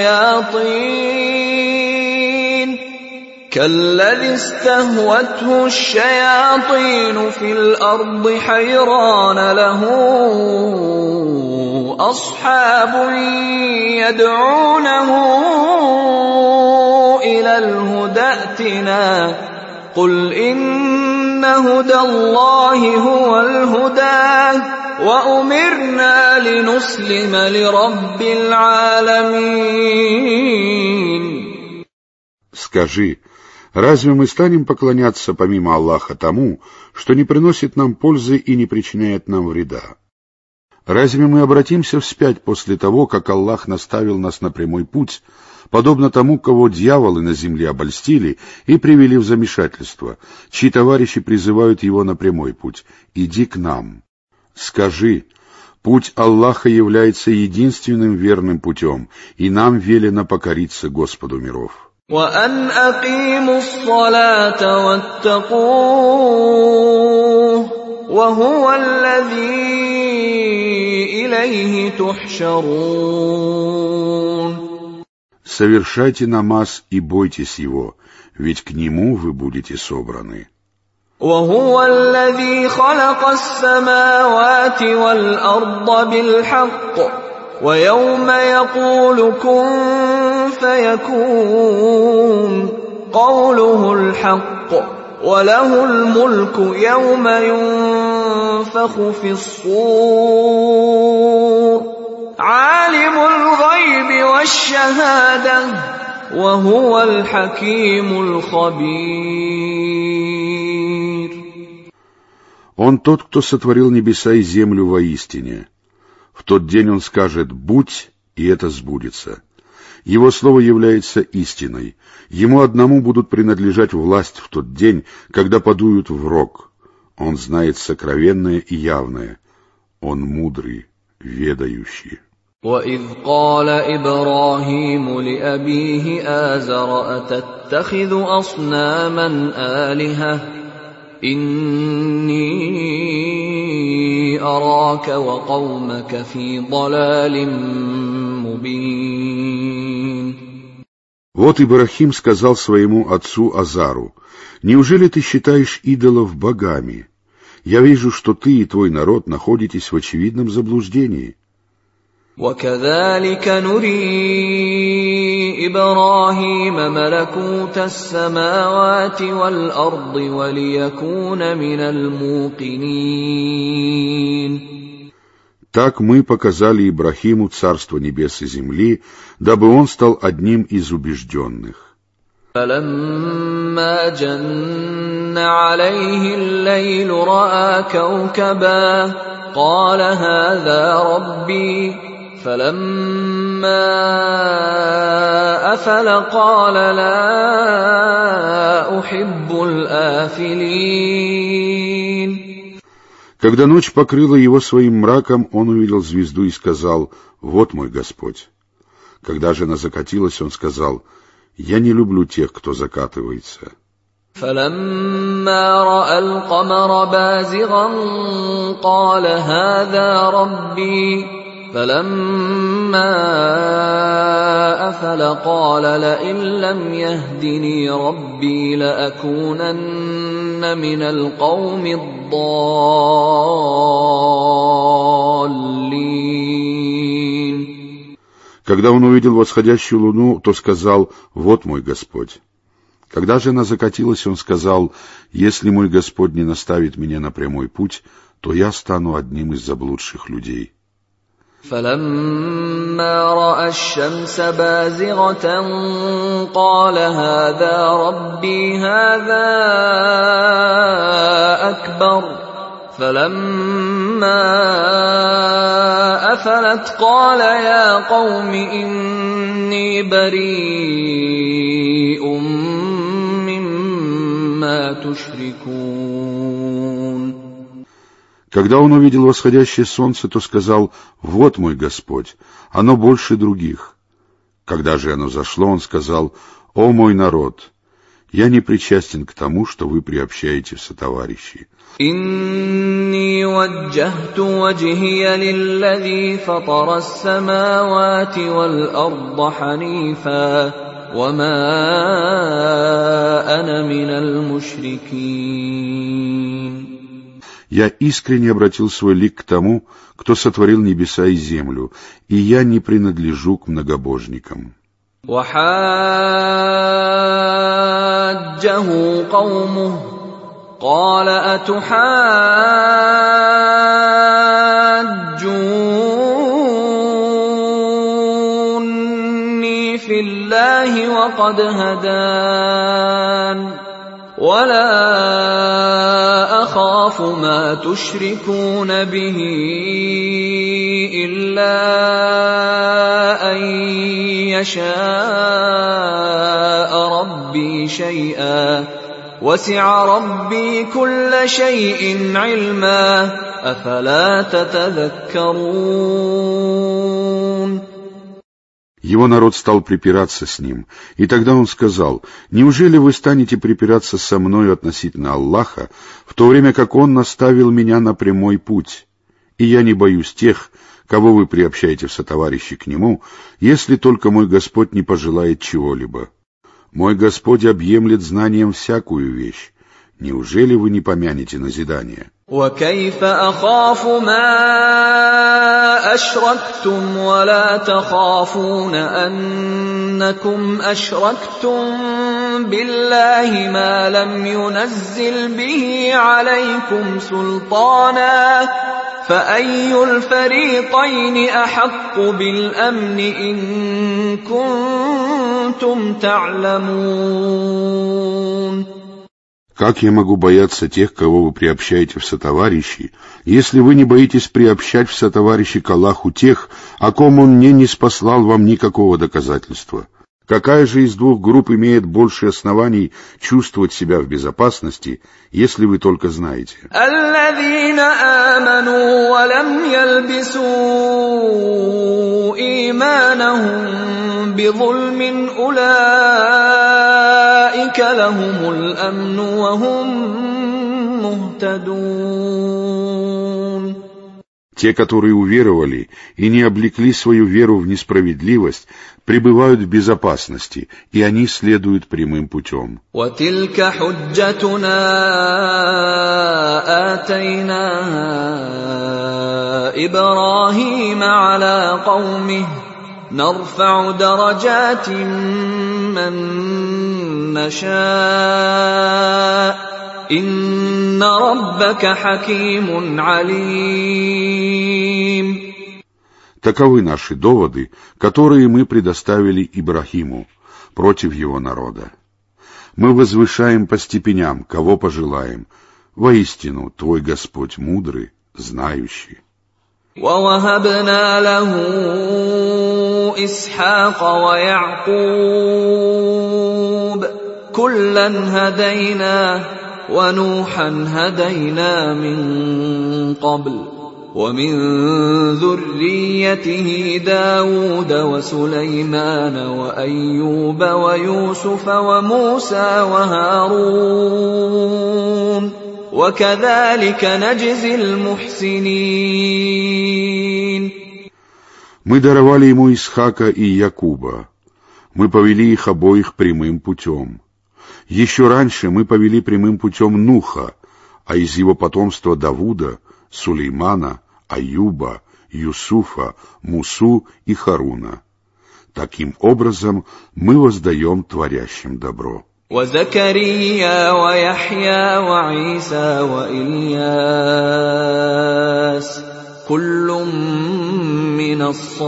الشَّيَاطِينُ كالذي استهوته الشياطين في الأرض حيران له أصحاب يدعونه إلى الهدى ائتنا قل إن هدى الله هو الهدى وأمرنا لنسلم لرب العالمين. Скажи, разве мы станем поклоняться помимо Аллаха тому, что не приносит нам пользы и не причиняет нам вреда? Разве мы обратимся вспять после того, как Аллах наставил нас на прямой путь, подобно тому, кого дьяволы на земле обольстили и привели в замешательство, чьи товарищи призывают его на прямой путь: «Иди к нам». Скажи: путь Аллаха является единственным верным путем, и нам велено покориться Господу миров. وَأَنْ أَقِيمُوا الصَّلَاةَ وَاتَّقُوهُ وَهُوَ الَّذِي إِلَيْهِ تُحْشَرُونَ. Совершайте намаз и бойтесь его, ведь к нему вы будете собраны. وَهُوَ الَّذِي خَلَقَ السَّمَاوَاتِ وَالْأَرْضَ بِالْحَقِّ وَيَوْمَ يَقُولُ كُن فَيَكُونُ قَوْلُهُ الْحَقُّ وَلَهُ الْمُلْكُ يَوْمَ يُنفَخُ فِي الصُّورِ عَالِمُ الْغَيْبِ وَالشَّهَادَةِ وَهُوَ الْحَكِيمُ الْخَبِيرُ. Он тот, кто сотворил небеса и землю воистине. В тот день он скажет: «Будь», и это сбудется. Его слово является истиной. Ему одному будут принадлежать власть в тот день, когда подуют в рог. Он знает сокровенное и явное. Он мудрый, ведающий. وَإِذْ قَالَ إِبْرَاهِيمُ لِأَبِيهِ آزَرَ أَتَتَّخِذُ أَصْنَامًا آلِهَةً إِنِّي أَرَاكَ وَقَوْمَكَ فِي ضَلَالٍ مُبِينٍ. Вот Ибрахим сказал своему отцу Азару: «Неужели ты считаешь идолов богами? Я вижу, что ты и твой народ находитесь в очевидном заблуждении». وَكَذَلِكَ نُرِي إِبْرَاهِيمَ مَلَكُوتَ السَّمَاوَاتِ وَالْأَرْضِ وَلِيَكُونَ مِنَ الْمُوقِنِينَ. Так мы показали Ибрахиму царство небес и земли, дабы он стал одним из убежденных. فَلَمَّا جَنَّ عَلَيْهِ اللَّيْلُ رَأَىٰ كَوْكَبًا قَالَ هَٰذَا رَبِّي فَلَمَّا أَفَلَ قَالَ لَا أُحِبُّ الْآفِلِينَ. Когда ночь покрыла его своим мраком, он увидел звезду и сказал: «Вот мой Господь». Когда же она закатилась, он сказал: «Я не люблю тех, кто закатывается». فَلَمَّا رَأَى الْقَمَرَ بَازِغًا قَالَ هَٰذَا رَبِّي فَلَمَّا أَفَلَ قَالَ لَئِن لَّمْ يَهْدِنِي رَبِّي لَأَكُونَنَّ مِنَ الْقَوْمِ الضَّالِّينَ. Когда он увидел восходящую луну, то сказал: «Вот мой Господь». Когда же она закатилась, он сказал: «Если мой Господь не наставит меня на прямой путь, то я стану одним из заблудших людей». فَلَمَّا رَأَى الشَّمْسَ بَازِغَةً قَالَ هَٰذَا رَبِّي هَٰذَا أَكْبَرُ فَلَمَّا أَفَلَتْ قَالَ يَا قَوْمِ إِنِّي بَرِيءٌ مِّمَّا تُشْرِكُونَ. Когда он увидел восходящее солнце, то сказал: «Вот мой Господь, оно больше других». Когда же оно зашло, он сказал: «О мой народ, я не причастен к тому, что вы приобщаете в сотоварищи». إِنِّي وَجَّهْتُ وَجْهِيَ لِلَّذِي فَطَرَ السَّمَاوَاتِ وَالْأَرْضَ حَنِيفًا وَمَا أَنَا مِنَ الْمُشْرِكِينَ. Я искренне обратил свой лик к тому, кто сотворил небеса и землю, и я не принадлежу к многобожникам. وَحَاجَّهُ قَوْمُهُ قَالَ أَتُحَاجُّونِّي فِي اللَّهِ وَقَدْ هَدَانِ وَلَا أَخَافُ مَا تُشْرِكُونَ بِهِ إِلَّا أَن يشاء ربي شيئا وسع ربي كل شيء علما أفلا تتذكرون. Его народ стал припираться с ним, и тогда он сказал: «Неужели вы станете припираться со мною относительно Аллаха, в то время как Он наставил меня на прямой путь? И я не боюсь тех, кого вы приобщаете в сотоварищи к Нему, если только мой Господь не пожелает чего-либо. Мой Господь объемлет знанием всякую вещь. Неужели вы не помянете назидание?» وَكَيْفَ أَخَافُ مَا أَشْرَكْتُمْ وَلَا تَخَافُونَ أَنَّكُمْ أَشْرَكْتُمْ بِاللَّهِ مَا لَمْ يُنَزِّلْ بِهِ عَلَيْكُمْ سُلْطَانًا فَأَيُّ الْفَرِيقَيْنِ أَحَقُّ بِالْأَمْنِ إِن كُنتُمْ تَعْلَمُونَ. Как я могу бояться тех, кого вы приобщаете в сотоварищи, если вы не боитесь приобщать в сотоварищи к Аллаху тех, о ком Он не ниспослал вам никакого доказательства? Какая же из двух групп имеет больше оснований чувствовать себя в безопасности, если вы только знаете? الذين آمنوا ولم يلبسوا إيمانهم بظلم أولئك لهم الأمن وهم مهتدون. Те, которые уверовали и не облекли свою веру в несправедливость, пребывают в безопасности, и они следуют прямым путем. وَتِلْكَ حُجَّتُنَا آتَيْنَاهَا إِبْرَاهِيمَ عَلَى قَوْمِهِ نَرْفَعُ دَرَجَاتٍ مَّن نَّشَاءُ إِنَّ رَبَّكَ حَكِيمٌ عَلِيمٌ. Таковы наши доводы, которые мы предоставили Ибрахиму против его народа. Мы возвышаем по степеням, кого пожелаем. Воистину, твой Господь мудрый, знающий. وَوَهَبْنَا لَهُ إِسْحَاقَ وَيَعْقُوبَ كُلًّا هَدَيْنَا وَنُوحًا هَدَيْنَا مِن قَبْلُ وَمِن ذُرِّيَّتِهِ دَاوُودَ وَسُلَيْمَانَ وَأَيُّوبَ وَيُوسُفَ وَمُوسَى وَهَارُونَ وَكَذَلِكَ نَجْزِي الْمُحْسِنِينَ. Мы даровали ему Исхака и Якуба. Мы повели их обоих прямым путем. Еще раньше мы повели прямым путем Нуха, а из его потомства Давуда, Сулеймана, Аюба, Юсуфа, Мусу и Харуна. Таким образом мы воздаем творящим добро. وَزَكَرِيَّا وَيَحْيَى وَعِيسَى وَإِلْيَاسَ كُلٌّ مِّنَ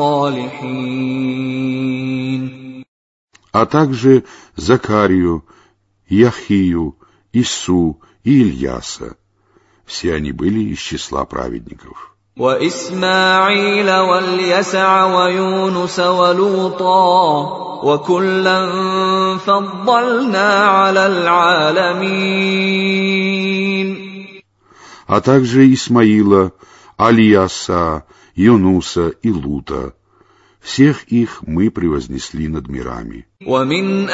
الصَّالِحِينَ. А также Закарию, Яхию, Ису и Ильяса. Все они были из числа праведников. وَإِسْمَاعِيلَ وَالْيَسَعَ وَيُونُسَ وَلُوطًا وَكُلًّا فَضَّلْنَا عَلَى الْعَالَمِينَ. А также Исмаила, Алияса, Юнуса и Лута. Всех их мы превознесли над мирами. وَمِنْ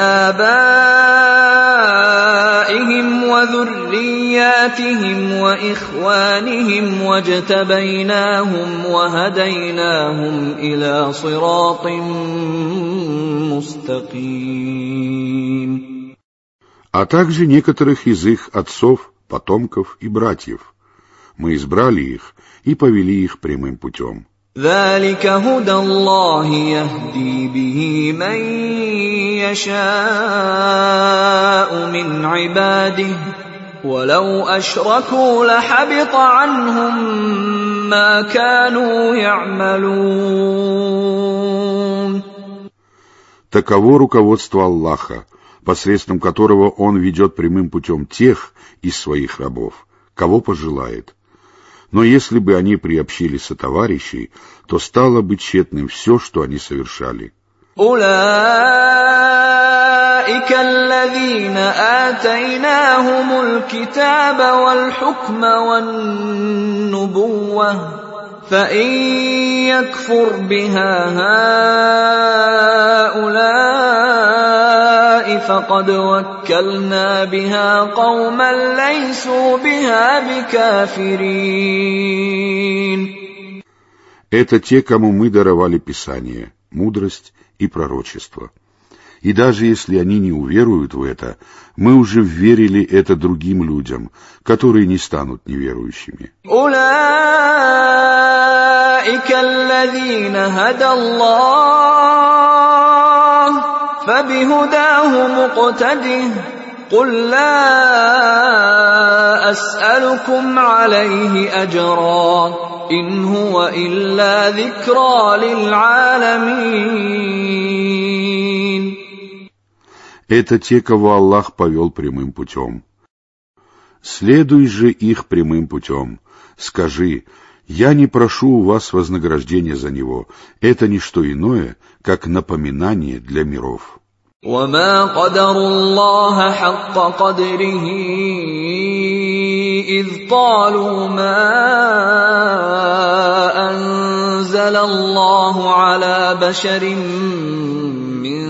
آبَائِهِمْ وَذُرِّيَّاتِهِمْ وَإِخْوَانِهِمْ وَاجْتَبَيْنَاهُمْ وَهَدَيْنَاهُمْ إِلَى صِرَاطٍ مُسْتَقِيمٍ. А также некоторых из их отцов, потомков и братьев. Мы избрали их и повели их прямым путем. ذَلِكَ هُدَى اللَّهِ يَهْدِي بِهِ مَن يَشَاءُ مِنْ عِبَادِهِ وَلَوْ أَشْرَكُوا لَحَبِطَ عَنْهُم مَّا كَانُوا يَعْمَلُونَ. Таково руководство Аллаха, посредством которого Он ведет прямым путем тех из своих рабов, кого пожелает. Но если бы они приобщили сотоварищей, то стало бы тщетным все, что они совершали. أولئك الذين آتيناهم الكتاب والحكم والنبوة فإن يكفر بها هؤلاء فقد وكلنا بها قوما ليسوا بها بكافرين. Это те, кому мы даровали Писание, мудрость и пророчество. И даже если они не уверуют в это, мы уже вверили это другим людям, которые не станут неверующими. أولئك الذين هدى الله فبهداه مقتده قل لا أسألكم عليه أجرا إن هو إلا ذكرى للعالمين. Это те, кого Аллах повел прямым путем. Следуй же их прямым путем. Скажи: я не прошу у вас вознаграждения за него. Это не что иное, как напоминание для миров. وما قدروا الله حق قدره إذ قالوا ما أنزل الله على بشر من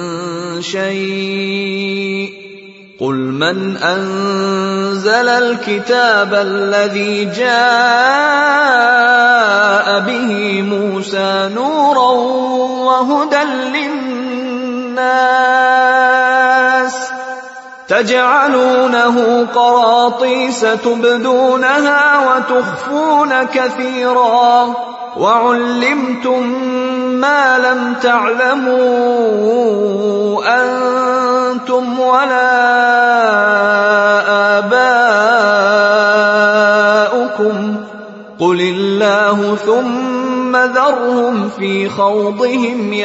شيء قل من أنزل الكتاب الذي جاء به موسى نورا وهدى للناس تجعلونه قراطيس تبدونها وتخفون كثيرا وعلمتم ما لم تعلموا أنتم ولا آباؤكم قل الله ثم ذرهم في خوضهم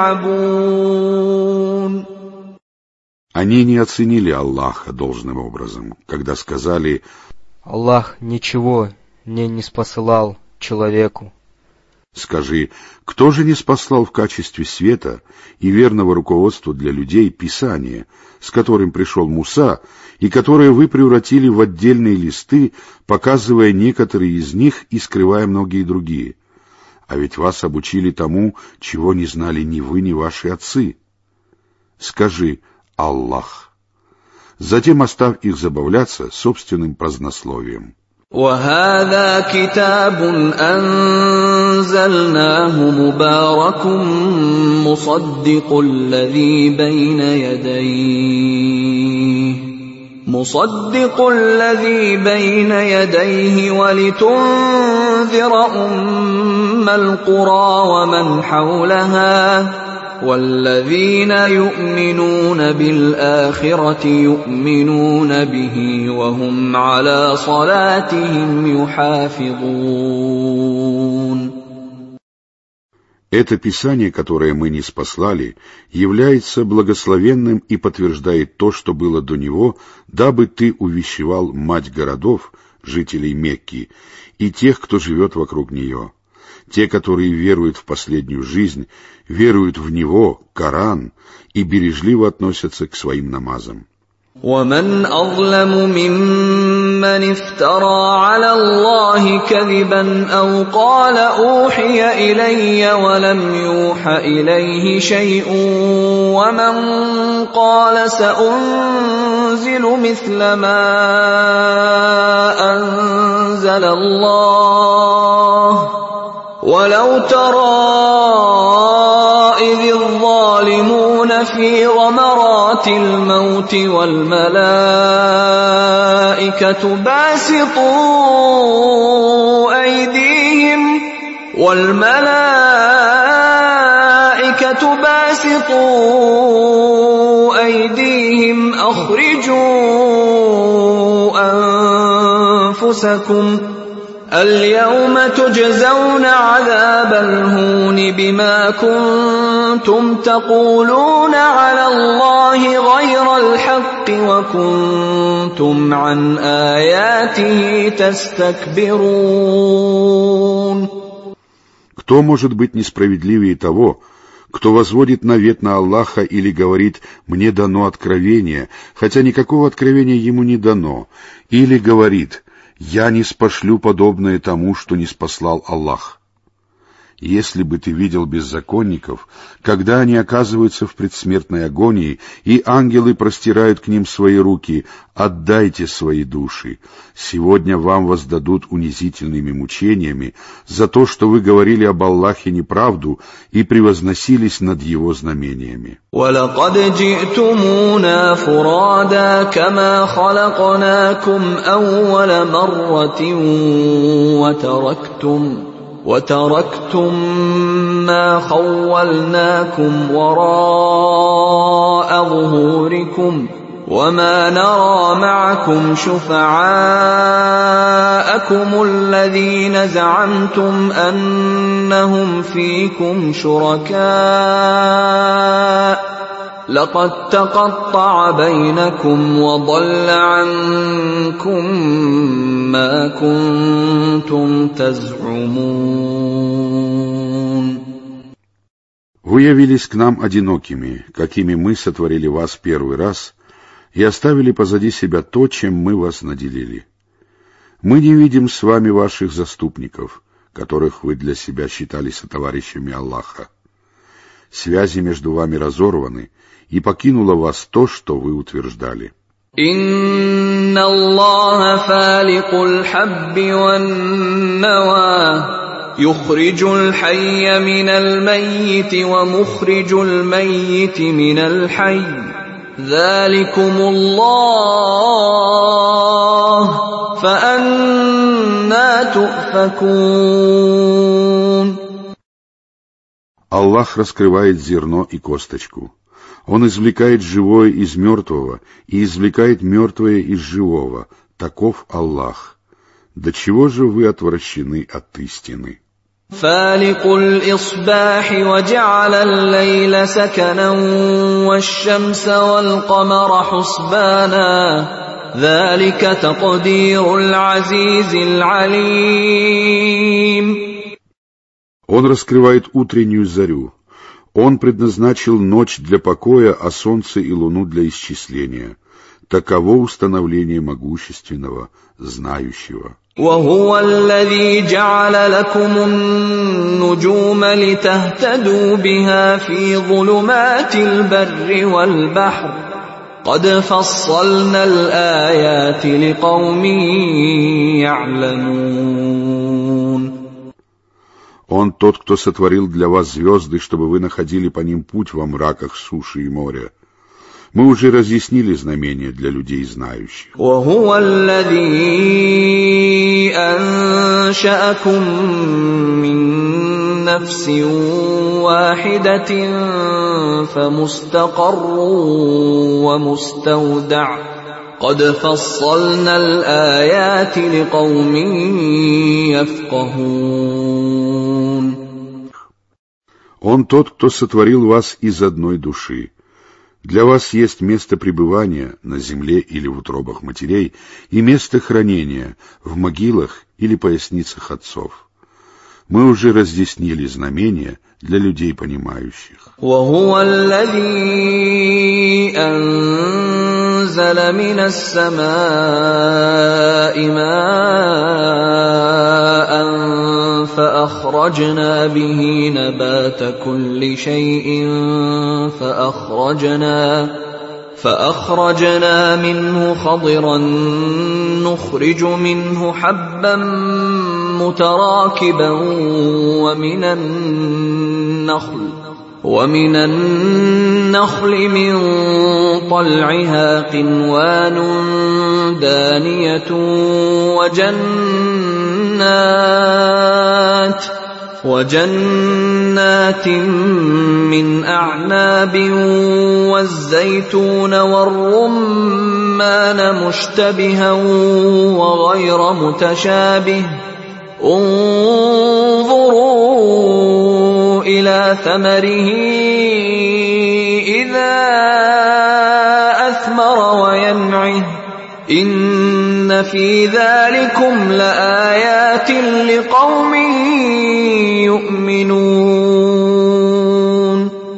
يلعبون. Они не оценили Аллаха должным образом, когда сказали: Аллах ничего не ниспосылал человеку. Скажи: кто же не спаслал в качестве света и верного руководства для людей Писание, с которым пришел Муса, и которое вы превратили в отдельные листы, показывая некоторые из них и скрывая многие другие? А ведь вас обучили тому, чего не знали ни вы, ни ваши отцы. Скажи: Аллах. Затем оставь их забавляться собственным празднословием. وهذا كتاب أنزلناه مبارك مصدق الذي بين يديه مصدق الذي بين يديه ولتنذر أم القرى ومن حولها والذين يؤمنون بالآخرة يؤمنون به وهم على صلاتهم يحافظون. Это Писание, которое мы ниспослали, является благословенным и подтверждает то, что было до него, дабы ты увещевал мать городов, жителей Мекки, и тех, кто живет вокруг нее. Те, которые веруют в последнюю жизнь, веруют в него, Коран, и бережливо относятся к своим намазам. ومن أظلم ممن افترى على الله كذبا أو قال أوحي إلي ولم يوح إليه شيء ومن قال سأنزل مثل ما أنزل الله ولو ترى إذ الظالمون في غمرات الموت والملائكة باسطوا أيديهم والملائكة باسطوا أيديهم أخرجوا أنفسكم اليوم تجزون عذاب الهون بما كنتم تقولون على الله غير الحق وكنتم عن آياته تستكبرون. Кто может быть несправедливее того, Кто возводит навет на Аллаха или говорит «мне дано откровение», хотя никакого откровения ему не дано, или говорит «я не спошлю подобное тому, что не спаслал Аллах». Если бы ты видел беззаконников, когда они оказываются в предсмертной агонии, и ангелы простирают к ним свои руки, отдайте свои души. Сегодня вам воздадут унизительными мучениями за то, что вы говорили об Аллахе неправду и превозносились над Его знамениями. وَلَقَدْ جِئْتُمُونَا فُرَادَى كَمَا خَلَقْنَاكُمْ أَوَّلَ مَرَّةٍ وَتَرَكْتُمْ وَتَرَكْتُمْ مَا خَوَّلْنَاكُمْ وَرَاءَ ظُهُورِكُمْ وَمَا نَرَى مَعَكُمْ شُفَعَاءَكُمُ الَّذِينَ زَعَمْتُمْ أَنَّهُمْ فِيكُمْ شُرَكَاءُ لَقَدْ تَقَطَّعَ بَيْنَكُمْ وَضَلَّ عَنكُم مَّا كُنتُمْ تَزْعُمُونَ. Вы явились к нам одинокими, какими мы сотворили вас первый раз, и оставили позади себя то, чем мы вас наделили. Мы не видим с вами ваших заступников, которых вы для себя считали сотоварищами Аллаха. Связи между вами разорваны, и покинуло вас то, что вы утверждали. «Инна Аллаха фаликул хабби ван нава, юхриджул хайя минал маййити ва мухриджул маййити минал хайй, заликумуллах, фа анна туфакун». Аллах раскрывает зерно и косточку. Он извлекает живое из мертвого и извлекает мертвое из живого. Таков Аллах. До чего же вы отвращены от истины? فالق الإصباح وجعل الليل سكنا والشمس والقمر حسبانا ذلك تقدير العزيز العليم. Он раскрывает утреннюю зарю. Он предназначил ночь для покоя, а солнце и луну для исчисления. Таково установление могущественного, знающего. وهو الذي جعل لكم النجوم لتهتدوا بها في ظلمات البر والبحر قد فصلنا الآيات لقوم يعلمون. Он тот, кто сотворил для вас звезды, чтобы вы находили по ним путь во мраках суши и моря. Мы уже разъяснили знамения для людей знающих. وهو الذي أنشأكم من نفس واحدة فمستقر ومستودع قد فصلنا الآيات لقوم يفقهون. Он тот, кто сотворил вас из одной души. Для вас есть место пребывания на земле или в утробах матерей и место хранения в могилах или поясницах отцов. Мы уже разъяснили знамения для людей понимающих. وهو الذي أنزل من السماء ماء فأخرجنا به نبات كل شيء فأخرجنا فأخرجنا منه خضرا نخرج منه حبا متراكبا ومن النخل ومن النخل من طلعها قنوان دانية وجنات وجنات من أعناب والزيتون والرمان مشتبها وغير متشابه انظروا إلى ثمره إذا أثمر وينعه إن في ذلكم لآيات لقوم يؤمنون.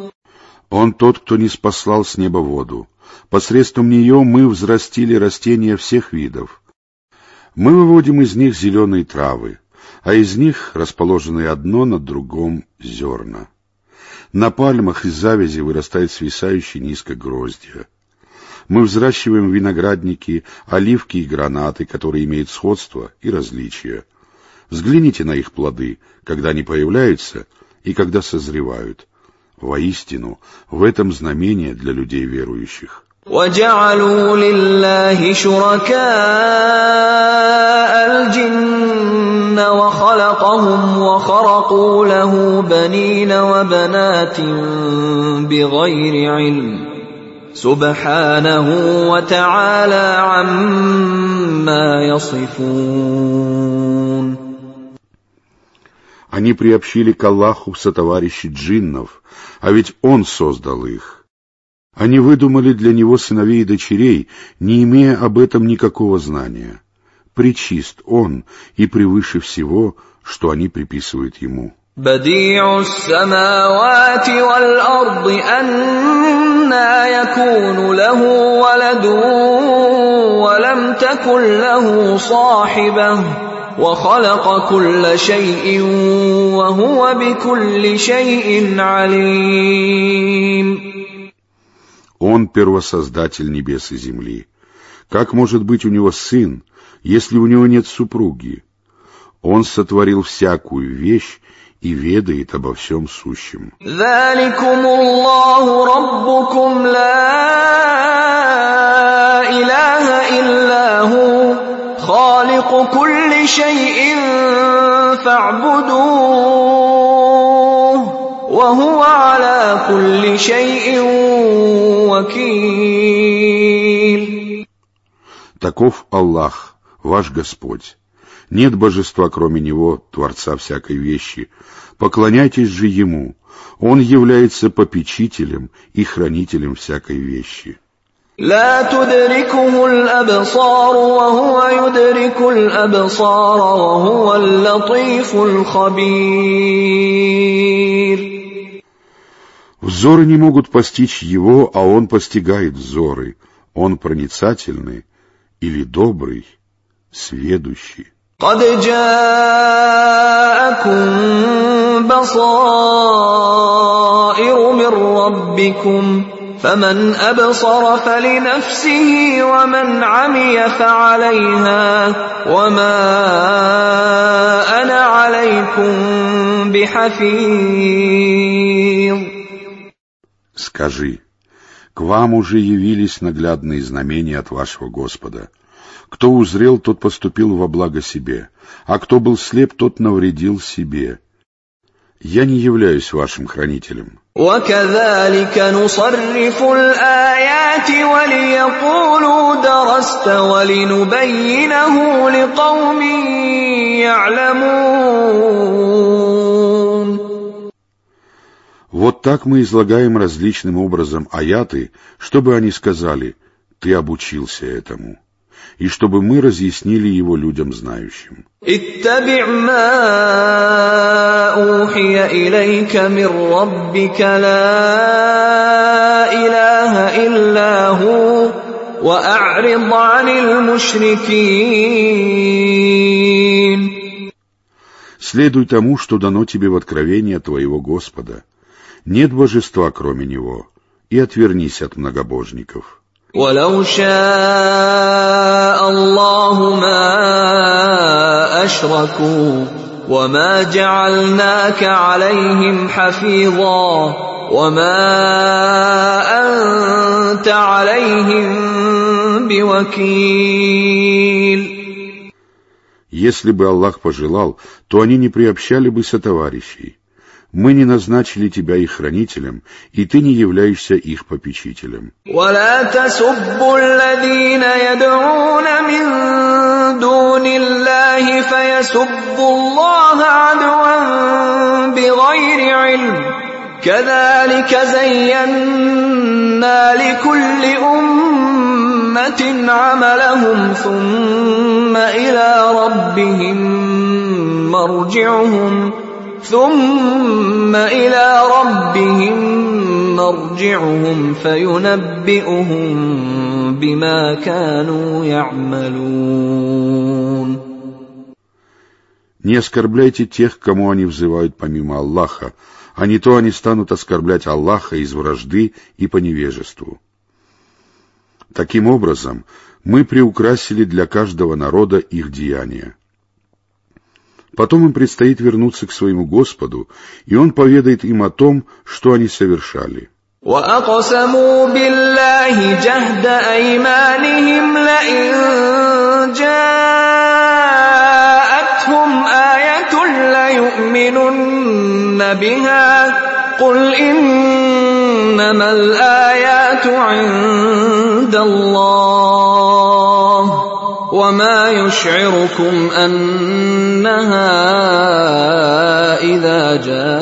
Он тот, кто ниспослал с неба воду. Посредством нее мы взрастили растения всех видов. Мы выводим из них зеленые травы, а из них расположены одно над другом зерна. На пальмах из завязи вырастает свисающие низко гроздья. Мы взращиваем виноградники, оливки и гранаты, которые имеют сходство и различия. Взгляните на их плоды, когда они появляются и когда созревают. Воистину, в этом знамение для людей верующих. وَجَعَلُوا لِلَّهِ شُرَكَاءَ الْجِنَّ وَخَلَقَهُمْ وَخَرَقُوا لَهُ بَنِينَ وَبَنَاتٍ بِغَيْرِ عِلْمٍ سُبْحَانَهُ وَتَعَالَى عَمَّا يَصِفُونَ. Они приобщили к Аллаху сотоварищи джиннов, а ведь Он создал их. Они выдумали для Него сыновей и дочерей, не имея об этом никакого знания. Пречист Он и превыше всего, что они приписывают Ему. بديع السماوات والأرض أنى يكون له ولد ولم تكن له صاحبة وخلق كل شيء وهو بكل شيء عليم. Он первосоздатель небес и земли. Как может быть у него сын, если у него нет супруги? Он сотворил всякую вещь и ведает обо всем сущем. ذَلِكُمُ اللَّهُ رَبُّكُمْ لَا إِلَهَ إِلَّا هُوَ خَالِقُ كُلِّ شَيْءٍ فَاعْبُدُوهُ وَهُوَ عَلَى كُلِّ شَيْءٍ وَكِيلٌ. Таков Аллах, ваш Господь. Нет божества, кроме Него, Творца всякой вещи. Поклоняйтесь же Ему. Он является попечителем и хранителем всякой вещи. لا تدركه الأبصار وهو يدرك الأبصار وهو اللطيف الخبير. Взоры не могут постичь Его, а Он постигает взоры. Он проницательный или добрый, сведущий. قد جاءكم بصائر من ربكم فمن أبصر فلنفسه ومن عمي فعليها وما أنا عليكم بحفيظ. Скажи, к вам уже явились наглядные знамения от вашего Господа. Кто узрел, тот поступил во благо себе, а кто был слеп, тот навредил себе. Я не являюсь вашим хранителем. وَكَذَلِكَ نُصَرِّفُ الْآيَاتِ وَلِيَقُولُوا دَرَسْتَ وَلِنُبَيِّنَهُ لِقَوْمٍ يَعْلَمُونَ. Вот так мы излагаем различным образом аяты, чтобы они сказали: «Ты обучился этому», и чтобы мы разъяснили его людям знающим. اتبع ما أوحي إليك من ربك لا إله إلا هو وأعرض عن المشركين. Следуй тому, что дано тебе в откровение твоего Господа. Нет божества, кроме Него, и отвернись от многобожников. ولو شاء الله ما أشركوا وما جعلناك عليهم حفيظا وما أنت عليهم بوكيل. Если бы Аллах пожелал, то они не приобщали бы сотоварищей. Мы не назначили тебя их хранителем, и ты не являешься их попечителем. ولا تسبوا الذين يدعون من دون الله فيسبوا الله عدوا بغير علم كذلك زينا لكل أمة عملهم ثم إلى ربهم مرجعهم ثم إلى ربهم مرجعهم فينبئهم بما كانوا يعملون. Не оскорбляйте тех, кому они взывают помимо Аллаха, а не то они станут оскорблять Аллаха из вражды и по невежеству. Таким образом, мы приукрасили для каждого народа их деяния. Потом им предстоит вернуться к своему Господу, и Он поведает им о том, что они совершали. وَأَقْسَمُوا بِاللَّهِ جَهْدَ أَيْمَانِهِمْ لَئِن جَاءَتْهُمْ آيَةٌ لَّيُؤْمِنُنَّ بِهَا قُلْ إِنَّمَا الْآيَاتُ عِندَ اللَّهِ وَمَا يُشْعِرُكُمْ أَنَّهَا إِذَا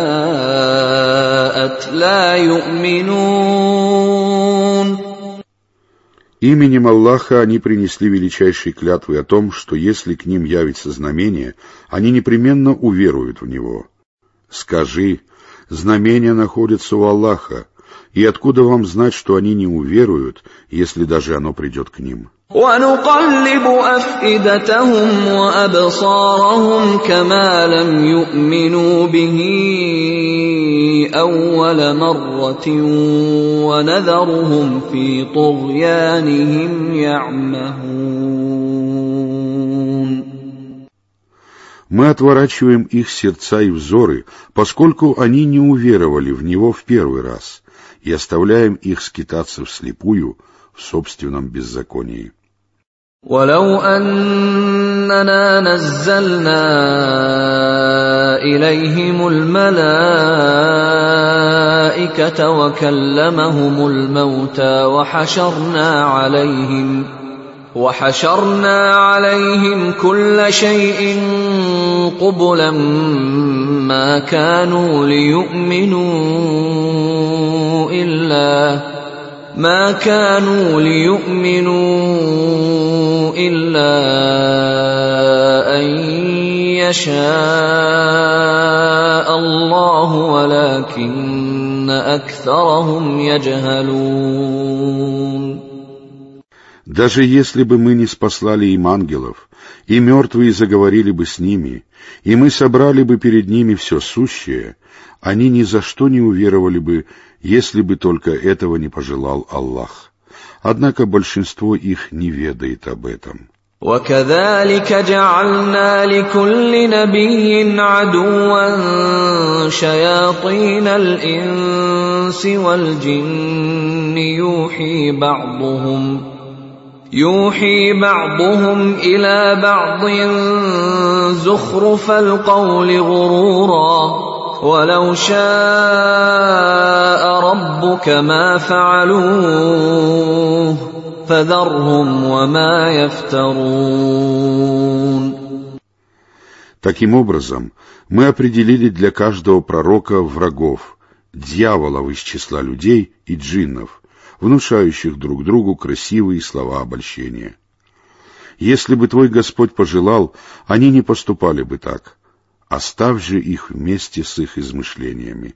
جَاءَتْ لَا يُؤْمِنُونَ. Именем Аллаха они принесли величайшие клятвы о том, что если к ним явится знамение, они непременно уверуют в него. Скажи, знамения находятся у Аллаха, и откуда вам знать, что они не уверуют, если даже оно придет к ним? وَنُقَلِّبُ أَفْئِدَتَهُمْ وَأَبْصَارَهُمْ كَمَا لَمْ يُؤْمِنُوا بِهِ أَوَّلَ مَرَّةٍ وَنَذَرُهُمْ فِي طُغْيَانِهِمْ يَعْمَهُونَ. Мы отворачиваем их сердца и взоры, поскольку они не уверовали в него в первый раз, и оставляем их скитаться вслепую в собственном беззаконии. وَلَوْ أَنَّنَا نَزَّلْنَا إِلَيْهِمُ الْمَلَائِكَةَ وَكَلَّمَهُمُ الْمَوْتَى وَحَشَرْنَا عَلَيْهِمْ وَحَشَرْنَا عَلَيْهِمْ كُلَّ شَيْءٍ قُبُلًا مَا كَانُوا لِيُؤْمِنُوا إِلَّا ما كانوا ليؤمنوا إلا أن يشاء الله ولكن أكثرهم يجهلون. Даже если бы мы не спаслали им ангелов, и мертвые заговорили бы с ними, и мы собрали бы перед ними все сущее, они ни за что не уверовали бы, если бы только этого не пожелал Аллах. Однако большинство их не ведает об этом. وَكَذَلِكَ جَعَلْنَا لِكُلِّ نَبِيٍّ عَدُوًّا شَيَاطِينَ الْإِنسِ وَالْجِنِّ يُوحِي بَعْضُهُمْ يُوحِي بَعْضُهُمْ إِلَى بَعْضٍ زُخْرُفَ الْقَوْلِ غُرُورًا وَلَوْ شَاءَ رَبُّكَ مَا فَعَلُوهُ فَذَرْهُمْ وَمَا يَفْتَرُونَ. Таким образом, мы определили для каждого пророка врагов, дьяволов из числа людей и джиннов, внушающих друг другу красивые слова обольщения. Если бы твой Господь пожелал, они не поступали бы так. Оставь же их вместе с их измышлениями.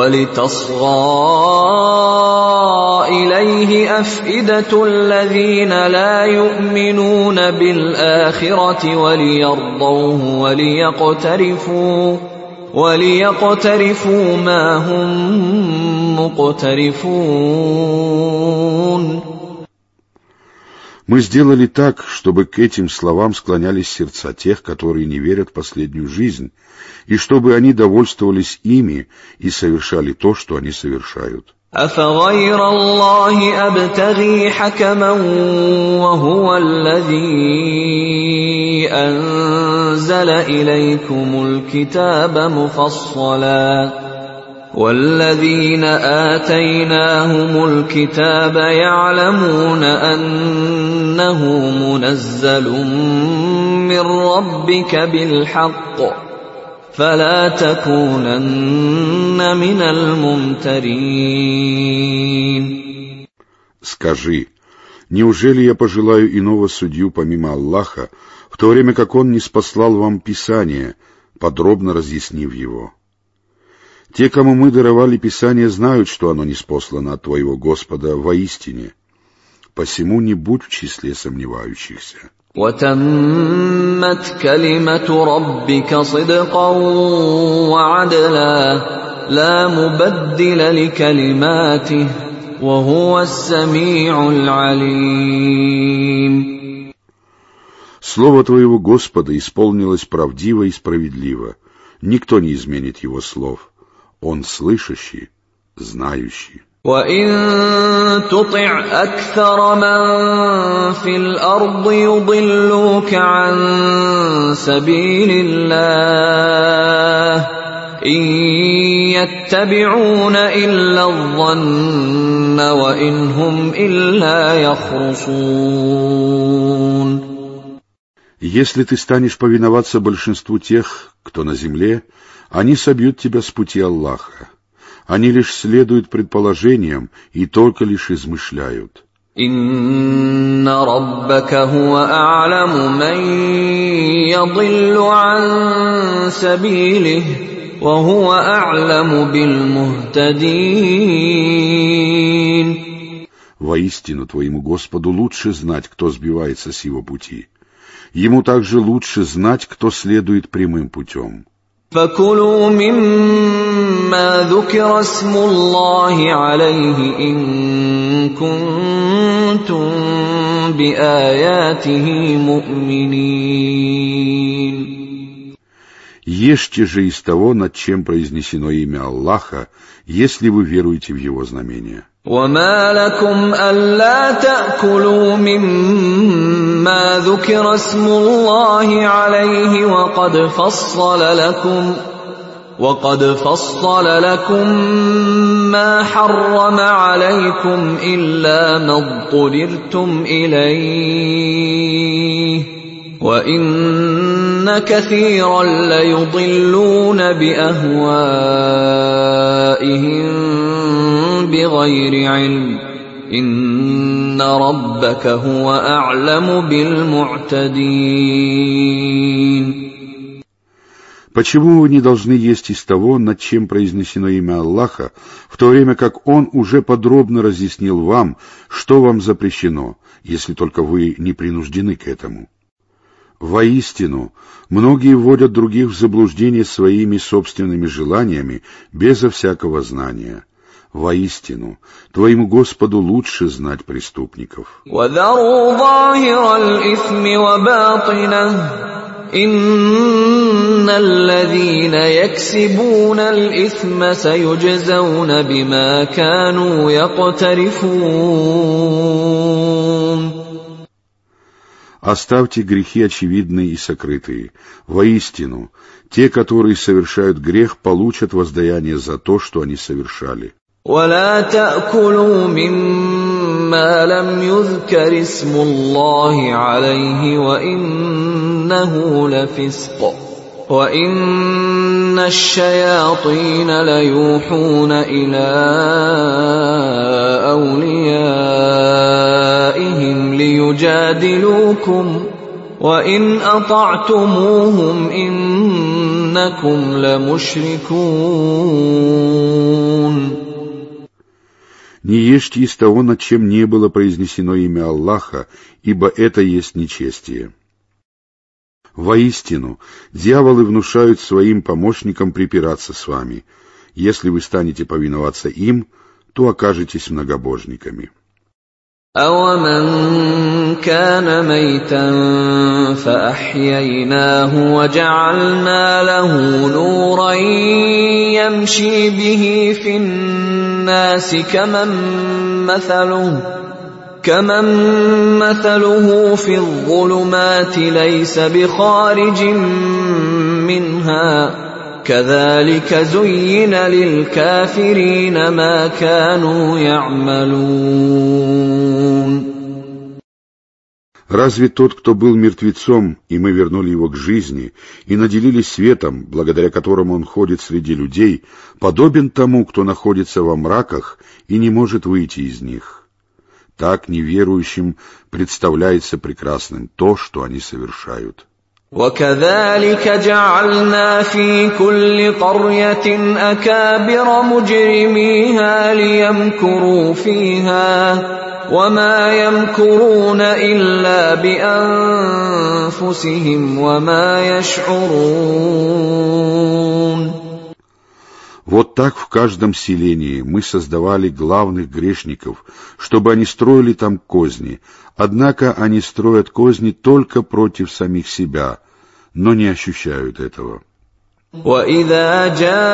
وَلِتَصْغَىٰ إِلَيْهِ أَفْئِدَةُ الَّذِينَ لَا يُؤْمِنُونَ بِالْآخِرَةِ وَلِيَرْضَوْهُ وَلِيَقْتَرِفُوا وَلِيَقْتَرِفُوا مَا هُمْ مُقْتَرِفُونَ. Мы сделали так, чтобы к этим словам склонялись сердца тех, которые не верят в последнюю жизнь, и чтобы они довольствовались ими и совершали то, что они совершают. أَفَغَيْرَ اللَّهِ أَبْتَغِي حَكَمًا وَهُوَ الَّذِي أَنزَلَ إِلَيْكُمُ الْكِتَابَ مُفَصَّلًا وَالَّذِينَ آتَيْنَاهُمُ الْكِتَابَ يَعْلَمُونَ أَنَّهُ مُنَزَّلٌ مِّن رَّبِّكَ بِالْحَقِّ فَلَا تَكُونَنَّ مِنَ الْمُمْتَرِينَ. Скажи, неужели я пожелаю иного судью помимо Аллаха, в то время как Он не спаслал вам Писание, подробно разъяснив его? Те, кому мы даровали Писание, знают, что оно ниспослано от твоего Господа воистине. Посему не будь в числе сомневающихся. وَتَمَّتْ كَلِمَةُ رَبِّكَ صِدْقًا وَعَدْلًا لَا مُبَدِّلَ لِكَلِمَاتِهِ وَهُوَ السَّمِيعُ الْعَلِيمُ. Слово твоего Господа исполнилось правдиво и справедливо. Никто не изменит его слов. Он слышащий, знающий. وَإِن تُطِعْ أَكْثَرَ مَن فِي الْأَرْضِ يُضِلُّوكَ عَن سَبِيلِ اللَّهِ إِن يَتَّبِعُونَ إِلَّا الظَّنَّ وَإِنْ هُمْ إِلَّا يَخْرُصُونَ. Если ты станешь повиноваться большинству тех, кто на земле, они собьют тебя с пути Аллаха. Они лишь следуют предположениям и только лишь измышляют. «Инна раббака хуа а'ламу ман ядиллу ан сабилих, ва хуа а'ламу бил мухтадин». Воистину, твоему Господу лучше знать, кто сбивается с его пути. Ему также лучше знать, кто следует прямым путем. فَكُلُوا مِمَّا ذُكِرَ اسْمُ اللَّهِ عَلَيْهِ إِن كُنتُم بِآيَاتِهِ مُؤْمِنِينَ. Ешьте же из того, над чем произнесено имя Аллаха, если вы веруете в его знамения. وَمَا لَكُمْ أَلَّا تَأْكُلُوا مِمَّا ذُكِرَ اسْمُ اللَّهِ عَلَيْهِ وَقَدْ فَصَّلَ لَكُمْ وَقَدْ فَصَّلَ لَكُم مَّا حَرَّمَ عَلَيْكُمْ إِلَّا مَا اضْطُرِرْتُمْ إِلَيْهِ وَإِنَّ كَثِيرًا لَّيُضِلُّونَ بِأَهْوَائِهِم بغير علم إن ربك هو أعلم بالمعتدين. Почему вы не должны есть из того, над чем произнесено имя Аллаха, в то время как Он уже подробно разъяснил вам, что вам запрещено, если только вы не принуждены к этому? Воистину, многие вводят других в заблуждение своими собственными желаниями, безо всякого знания. Воистину, твоему Господу лучше знать преступников. وَذَرُوا ظَاهِرَ الْإِثْمِ وَبَاطِنَهُ إِنَّ الَّذِينَ يَكْسِبُونَ الْإِثْمَ سَيُجْزَوْنَ بِمَا كَانُوا يَقْتَرِفُونَ. Оставьте грехи очевидные и сокрытые. Воистину, те, которые совершают грех, получат воздаяние за то, что они совершали. ولا تأكلوا مما لم يذكر اسم الله عليه وإنه لفسق وإن الشياطين ليوحون إلى أوليائهم ليجادلوكم وإن أطعتموهم إنكم لمشركون. Не ешьте из того, над чем не было произнесено имя Аллаха, ибо это есть нечестие. Воистину, дьяволы внушают своим помощникам припираться с вами. Если вы станете повиноваться им, то окажетесь многобожниками. أَوَمَنْ كَانَ مَيْتًا فَأَحْيَيْنَاهُ وَجَعَلْنَا لَهُ نُورًا يَمْشِي بِهِ فِي النَّاسِ كَمَن مَّثَلُهُ كَمَن مَّثَلُهُ فِي الظُّلُمَاتِ لَيْسَ بِخَارِجٍ مِّنْهَا كَذَلِكَ زُيِّنَ لِلْكَافِرِينَ مَا كَانُوا يَعْمَلُونَ. Разве тот, кто был мертвецом, и мы вернули его к жизни, и наделили светом, благодаря которому он ходит среди людей, подобен тому, кто находится во мраках и не может выйти из них? Так неверующим представляется прекрасным то, что они совершают. وكذلك جعلنا في كل قرية أكابر مجرميها ليمكروا فيها وما يمكرون إلا بأنفسهم وما يشعرون. Вот так в каждом селении мы создавали главных грешников, чтобы они строили там козни. Однако они строят козни только против самих себя, но не ощущают этого. وَإِذَا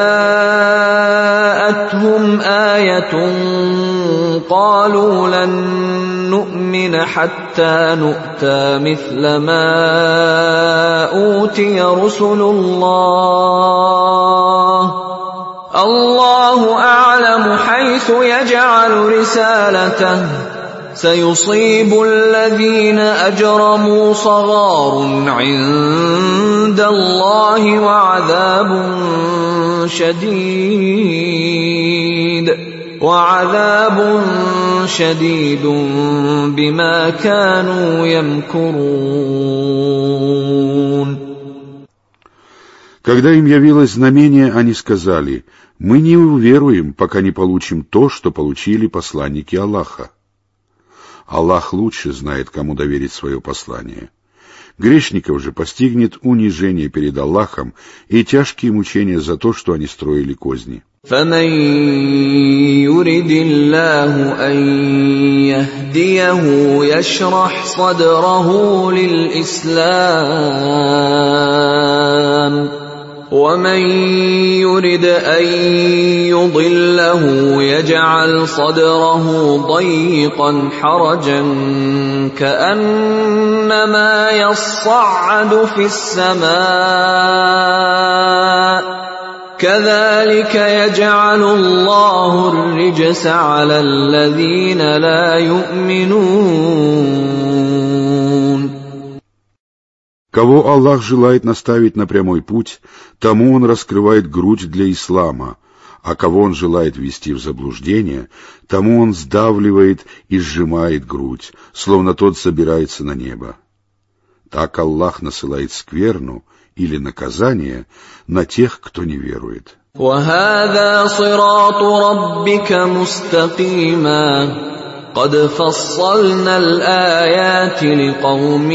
جَاءَتْهُمْ آيَةٌ قَالُوا لَن نُّؤْمِنَ حَتَّى نُؤْتَىٰ مِثْلَ مَا أُوتِيَ رُسُلُ اللَّهِ الله أعلم حيث يجعل رسالته سيصيب الذين أجرموا صغار عند الله وعذاب شديد وعذاب شديد بما كانوا يمكرون. Когда им явилось знамение, они сказали: «Мы не уверуем, пока не получим то, что получили посланники Аллаха». Аллах лучше знает, кому доверить свое послание. Грешников же постигнет унижение перед Аллахом и тяжкие мучения за то, что они строили козни. فَمَن يُرِدِ اللَّهُ أَن يَهْدِيَهُ يَشْرَحْ صَدْرَهُ لِلْإِسْلَامِ وَمَن يُرِدْ أَن يُضِلَّهُ يَجْعَلْ صَدْرَهُ ضَيِّقًا حَرَجًا كَأَنَّمَا يَصَّعَّدُ فِي السَّمَاءِ كَذَلِكَ يَجْعَلُ اللَّهُ الرِّجْسَ عَلَى الَّذِينَ لَا يُؤْمِنُونَ. Кого Аллах желает наставить на прямой путь, тому Он раскрывает грудь для ислама, а кого Он желает ввести в заблуждение, тому Он сдавливает и сжимает грудь, словно тот собирается на небо. Так Аллах насылает скверну или наказание на тех, кто не верует. وَهَذَا صِرَاطُ رَبِّكَ مُسْتَقِيمًا قد فصلنا الآيات لقوم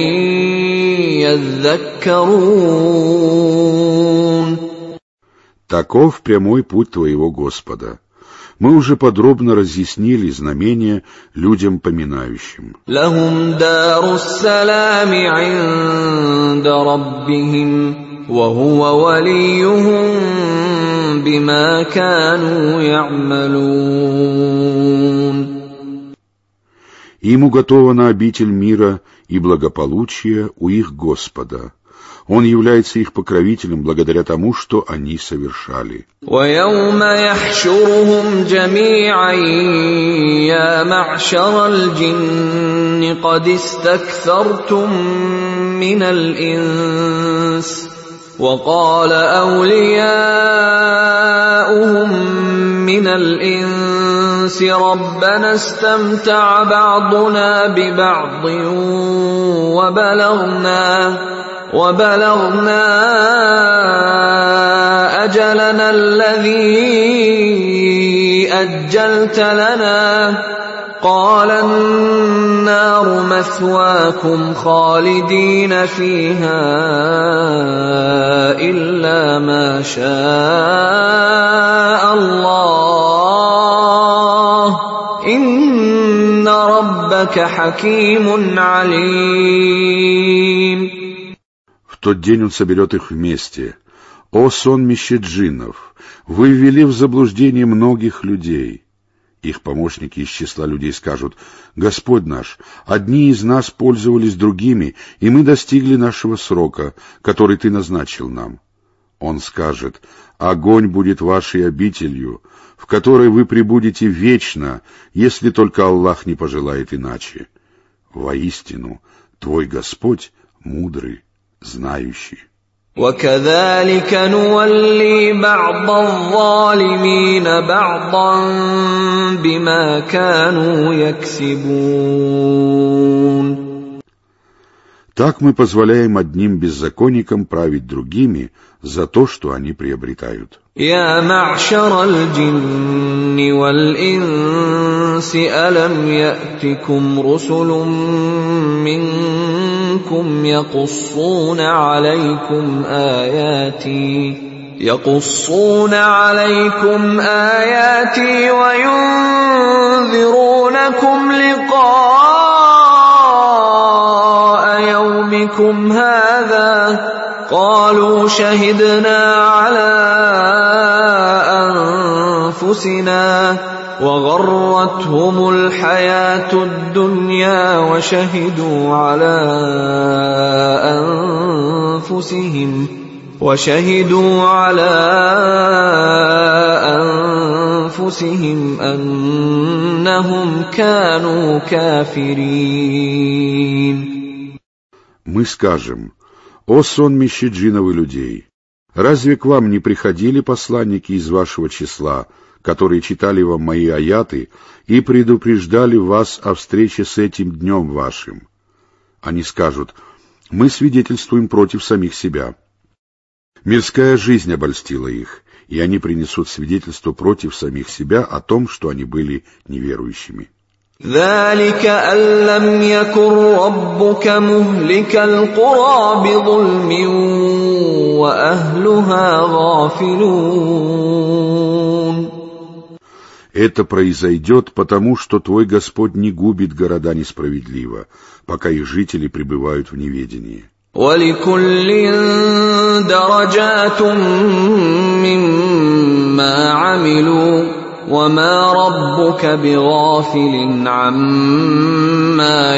يذكرون. Таков прямой путь твоего Господа. Мы уже подробно разъяснили знамения людям поминающим. لهم دار السلام عند ربهم وهو وليهم بما كانوا يعملون. Им уготована обитель мира и благополучия у их Господа. Он является их покровителем благодаря тому, что они совершали. وَيَوْمَ يَحْشُرُهُمْ جَمِيعًا يَا مَعْشَرَ الْجِنِّ قَدِ اسْتَكْثَرْتُم مِّنَ الْإِنسِ وَقَالَ أَوْلِيَاؤُهُم مِّنَ الْإِنسِ رَبَّنَا اسْتَمْتَعَ بَعْضُنَا بِبَعْضٍ وَبَلَغْنَا وَبَلَغْنَا أَجَلَنَا الَّذِي أَجَّلْتَ لَنَا قَالَ النَّارُ مَثْوَاكُمْ خَالِدِينَ فِيهَا إِلَّا مَا شَاءَ اللَّهُ إِنَّ رَبَّكَ حَكِيمٌ عَلِيمٌ. В тот день он соберет их вместе. О сонмище джиннов! Вы ввели в заблуждение многих людей. Их помощники из числа людей скажут: Господь наш, одни из нас пользовались другими, и мы достигли нашего срока, который Ты назначил нам. Он скажет: огонь будет вашей обителью, в которой вы пребудете вечно, если только Аллах не пожелает иначе. Воистину, Твой Господь мудрый, знающий. وَكَذَلِكَ نُوَلِّي بَعْضَ الظَّالِمِينَ بَعْضًا بِمَا كَانُوا يَكْسِبُونَ. Так мы позволяем одним беззаконникам править другими за то, что они приобретают. يا معشر الجن والإنس ألم يأتكم رسل منكم يقصون عليكم آياتي يقصون عليكم آياتي وينذرونكم لقاء يومكم هذا قالوا شهدنا على أنفسنا وغرتهم الحياة الدنيا وشهدوا على أنفسهم وشهدوا على أنفسهم أنهم كانوا كافرين. Мы скажем: «О сонмище джинов и людей! Разве к вам не приходили посланники из вашего числа, которые читали вам мои аяты и предупреждали вас о встрече с этим днем вашим?» Они скажут: «Мы свидетельствуем против самих себя». Мирская жизнь обольстила их, и они принесут свидетельство против самих себя о том, что они были неверующими. ذلك أن لم يكن ربك مهلك القرى بظلم وأهلها غافلون. Это произойдет потому, что твой Господь не губит города несправедливо, пока их жители пребывают в неведении. وَلِكُلٍّ دَرَجَاتٌ مِّمَّا عَمِلُوا وَمَا رَبُّكَ بِغَافِلٍ عَمَّا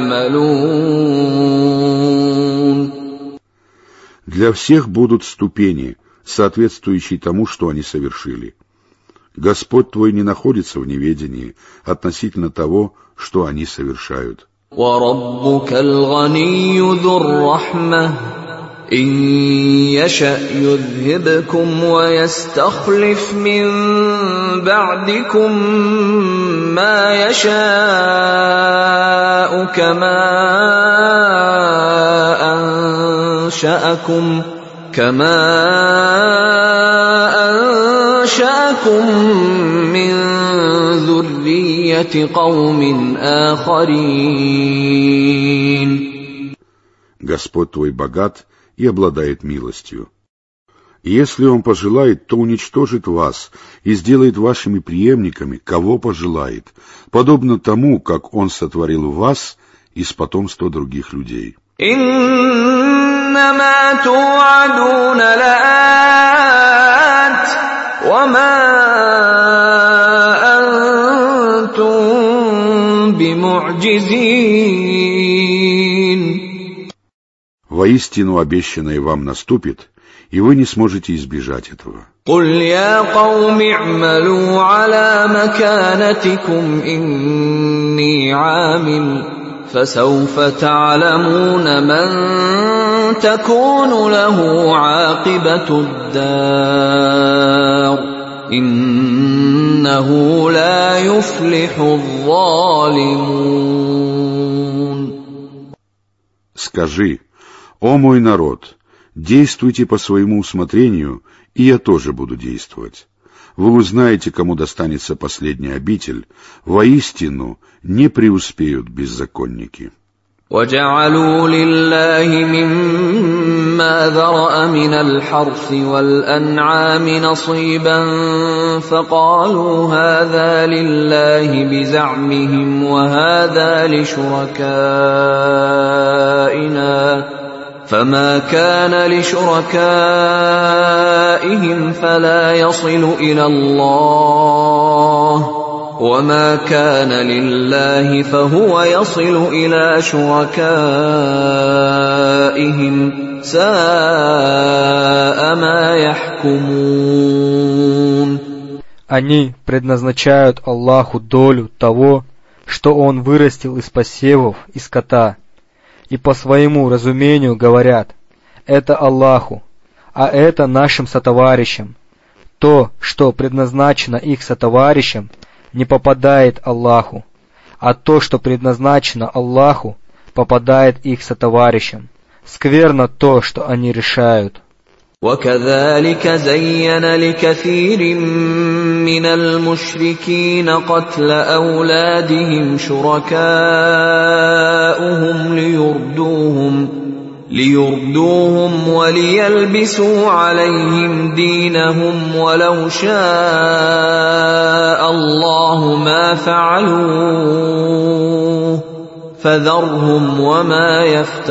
يَعْمَلُونَ. Для всех будут ступени, соответствующие тому, что они совершили. Господь твой не находится в неведении относительно того, что они совершают. وَرَبُّكَ الْغَنِيُّ ذُو الرَّحْمَةِ إِن يَشَأْ يُذْهِبْكُمْ وَيَسْتَخْلِفْ مِن بَعْدِكُم مَّا يَشَاءُ كَمَا أَنشَأَكُم كَمَا أَنشَأَكُم مِّن ذُرِّيَّةِ قَوْمٍ آخَرِينَ. Господь твой богат и обладает милостью. Если Он пожелает, то уничтожит вас и сделает вашими преемниками, кого пожелает, подобно тому, как Он сотворил вас из потомства других людей. إنما توعدون لآت وما أنتم بمعجزين. Воистину обещанное вам наступит, и вы не сможете избежать этого. قل يا قوم اعملوا على مكانتكم إني عامل فسوف تعلمون من تكون له عاقبة الدار إنه لا يفلح الظالمون. Скажи: «О мой народ, действуйте по своему усмотрению, и я тоже буду действовать. Вы узнаете, кому достанется последняя обитель. Воистину не преуспеют беззаконники». وَجَعَلُوا لِلَّهِ مِمَّا ذَرَأَ مِنَ الْحَرْثِ وَالْأَنْعَامِ نَصِيبًا فَقَالُوا هَذَا لِلَّهِ بِزَعْمِهِمْ وَهَذَا لِشُرَكَائِنَا فَمَا كَانَ لِشُرَكَائِهِمْ فَلَا يَصِلُ إِلَى اللَّهِ وَمَا كَانَ لِلَّهِ فَهُوَ يَصِلُ إِلَى شُرَكَائِهِمْ سَاءَ مَا يَحْكُمُونَ. Они предназначают Аллаху долю того, что Он вырастил из посевов и скота, и по своему разумению говорят: это Аллаху, а это нашим сотоварищам. То, что предназначено их сотоварищам, не попадает Аллаху, а то, что предназначено Аллаху, попадает их сотоварищам. Скверно то, что они решают. وكذلك زين لكثير من المشركين قتل أولادهم شركاؤهم ليردوهم ليردوهم وليلبسوا عليهم دينهم ولو شاء الله ما فعلوه فذرهم وما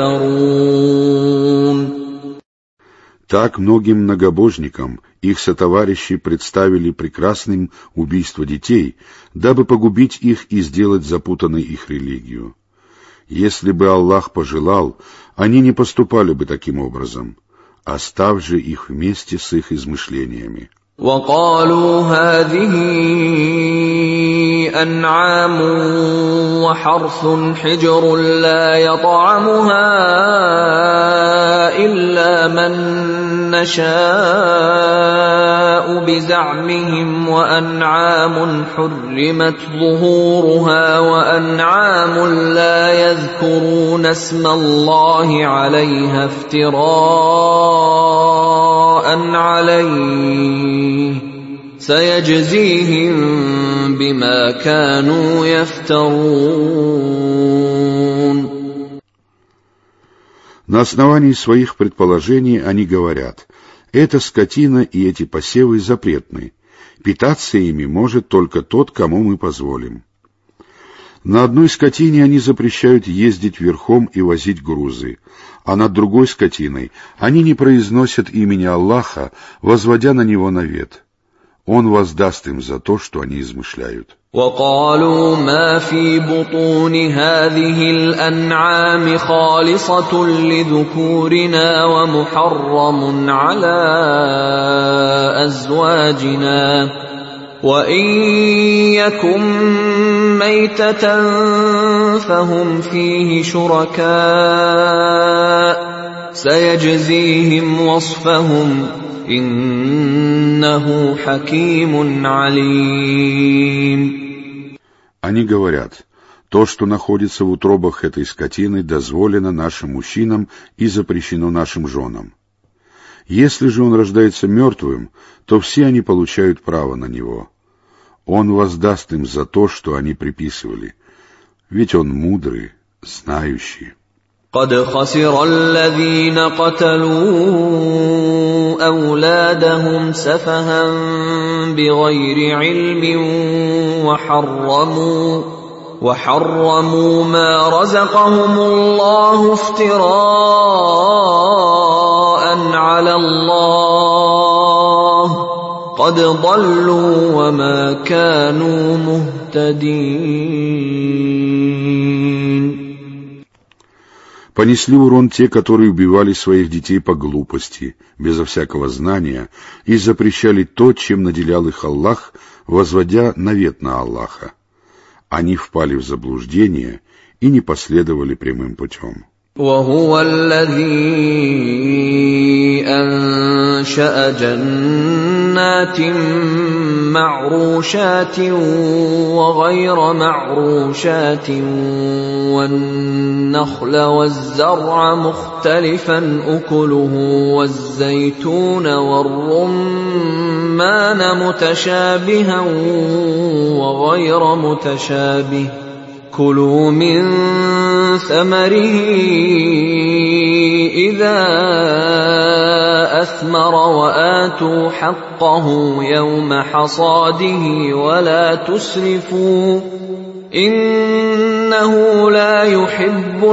يفترون. Так многим многобожникам их сотоварищи представили прекрасным убийство детей, дабы погубить их и сделать запутанной их религию. Если бы Аллах пожелал, они не поступали бы таким образом, оставь же их вместе с их измышлениями. وقالوا هذه أنعام وحرث حجر لا يطعمها إلا من نشاء بزعمهم وأنعام حرمت ظهورها وأنعام لا يذكرون اسم الله عليها افتراء عليه سيجزيهم بما كانوا يفترون. На основании своих предположений они говорят: эта скотина и эти посевы запретны, питаться ими может только тот, кому мы позволим. На одной скотине они запрещают ездить верхом и возить грузы, а над другой скотиной они не произносят имени Аллаха, возводя на него навет. Он воздаст им за то, что они измышляют. وقالوا ما في بطون هذه الأنعام خالصة لذكورنا ومحرم على أزواجنا وإن يكن ميتة فهم فيه شركاء سيجزيهم وصفهم إنه حكيم عليم. Они говорят: то, что находится в утробах этой скотины, дозволено нашим мужчинам и запрещено нашим женам. Если же он рождается мертвым, то все они получают право на него. Он воздаст им за то, что они приписывали, ведь он мудрый, знающий. قد خسر الذين قتلوا أولادهم سفها بغير علم وحرموا وحرموا ما رزقهم الله افتراء على الله قد ضلوا وما كانوا مهتدين. Понесли урон те, которые убивали своих детей по глупости, безо всякого знания, и запрещали то, чем наделял их Аллах, возводя навет на Аллаха. Они впали в заблуждение и не последовали прямым путем. وهو الذي أنشأ جنات معروشات وغير معروشات والنخل والزرع مختلفا أكله والزيتون والرمان متشابها وغير متشابه كلوا من ثمره إذا أثمر وآتوا حقه يوم حصاده ولا تسرفوا إنه لا يحب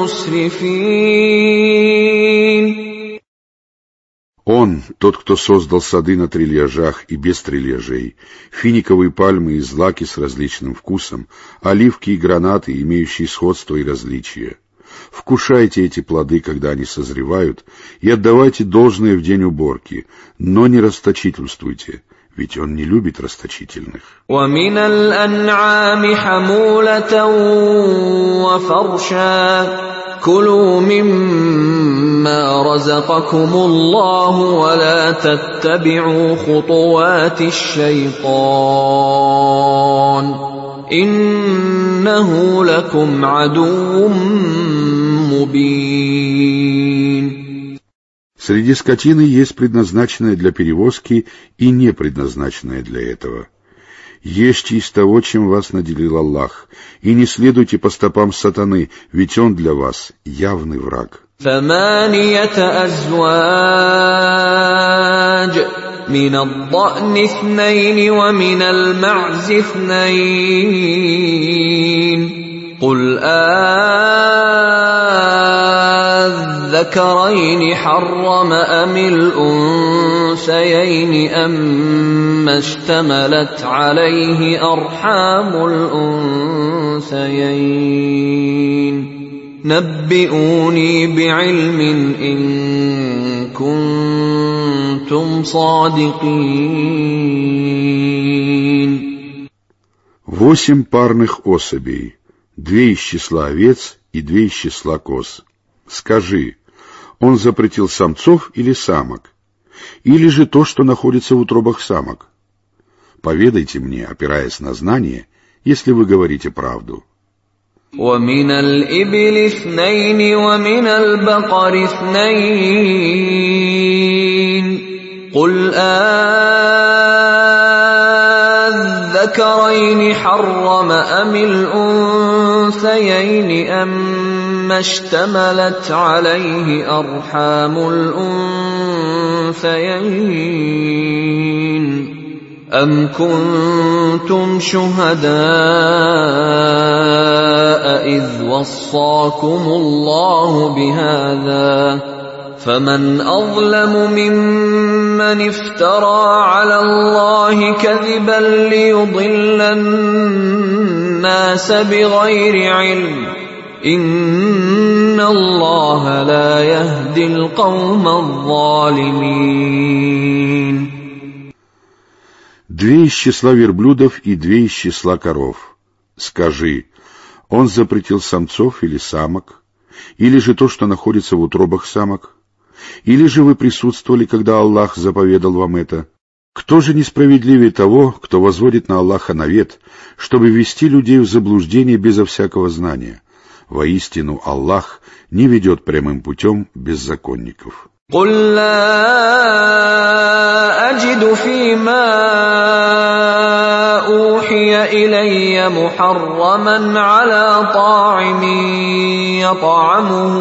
المسرفين. Он, тот, кто создал сады на трильяжах и без трильяжей, финиковые пальмы и злаки с различным вкусом, оливки и гранаты, имеющие сходство и различия. Вкушайте эти плоды, когда они созревают, и отдавайте должное в день уборки, но не расточительствуйте, ведь он не любит расточительных. وَمِنَ الْأَنْعَامِ حَمُولَةً وَفَرْشًا كلوا مما رزقكم الله ولا تتبعوا خطوات الشيطان إنه لكم عدو مبين. Среди скотины есть предназначенное для перевозки и не предназначенное для этого. Ешьте из того, чем вас наделил Аллах, и не следуйте по стопам сатаны, ведь он для вас явный враг. ثمانية أزواج من الضأن اثنين ومن المعز اثنين قل آذكرين حرم أم الأنثيين أما اشتملت عليه أرحام الأنثيين نبئوني بعلم إن كنتم صادقين. Восемь парных особей, две из числа овец и две из числа коз. Скажи, он запретил самцов или самок, или же то, что находится в утробах самок? Поведайте мне, опираясь на знание, если вы говорите правду. ومن الإبل اثنين ومن البقر اثنين قل آذكرين حرم أم الأنثيين أما اشتملت عليه أرحام الأنثيين أم كنتم شهداء إذ وصاكم الله بهذا فمن أظلم ممن افترى على الله كذبا ليضل الناس بغير علم إن الله لا يهدي القوم الظالمين. Две из числа верблюдов и две из числа коров. Скажи, он запретил самцов или самок, или же то, что находится в утробах самок? Или же вы присутствовали, когда Аллах заповедал вам это? Кто же несправедливее того, кто возводит на Аллаха навет, чтобы ввести людей в заблуждение безо всякого знания? Воистину, Аллах не ведет прямым путем беззаконников. قل لا أجد فيما أوحي إلي محرما على طاعم يطعمه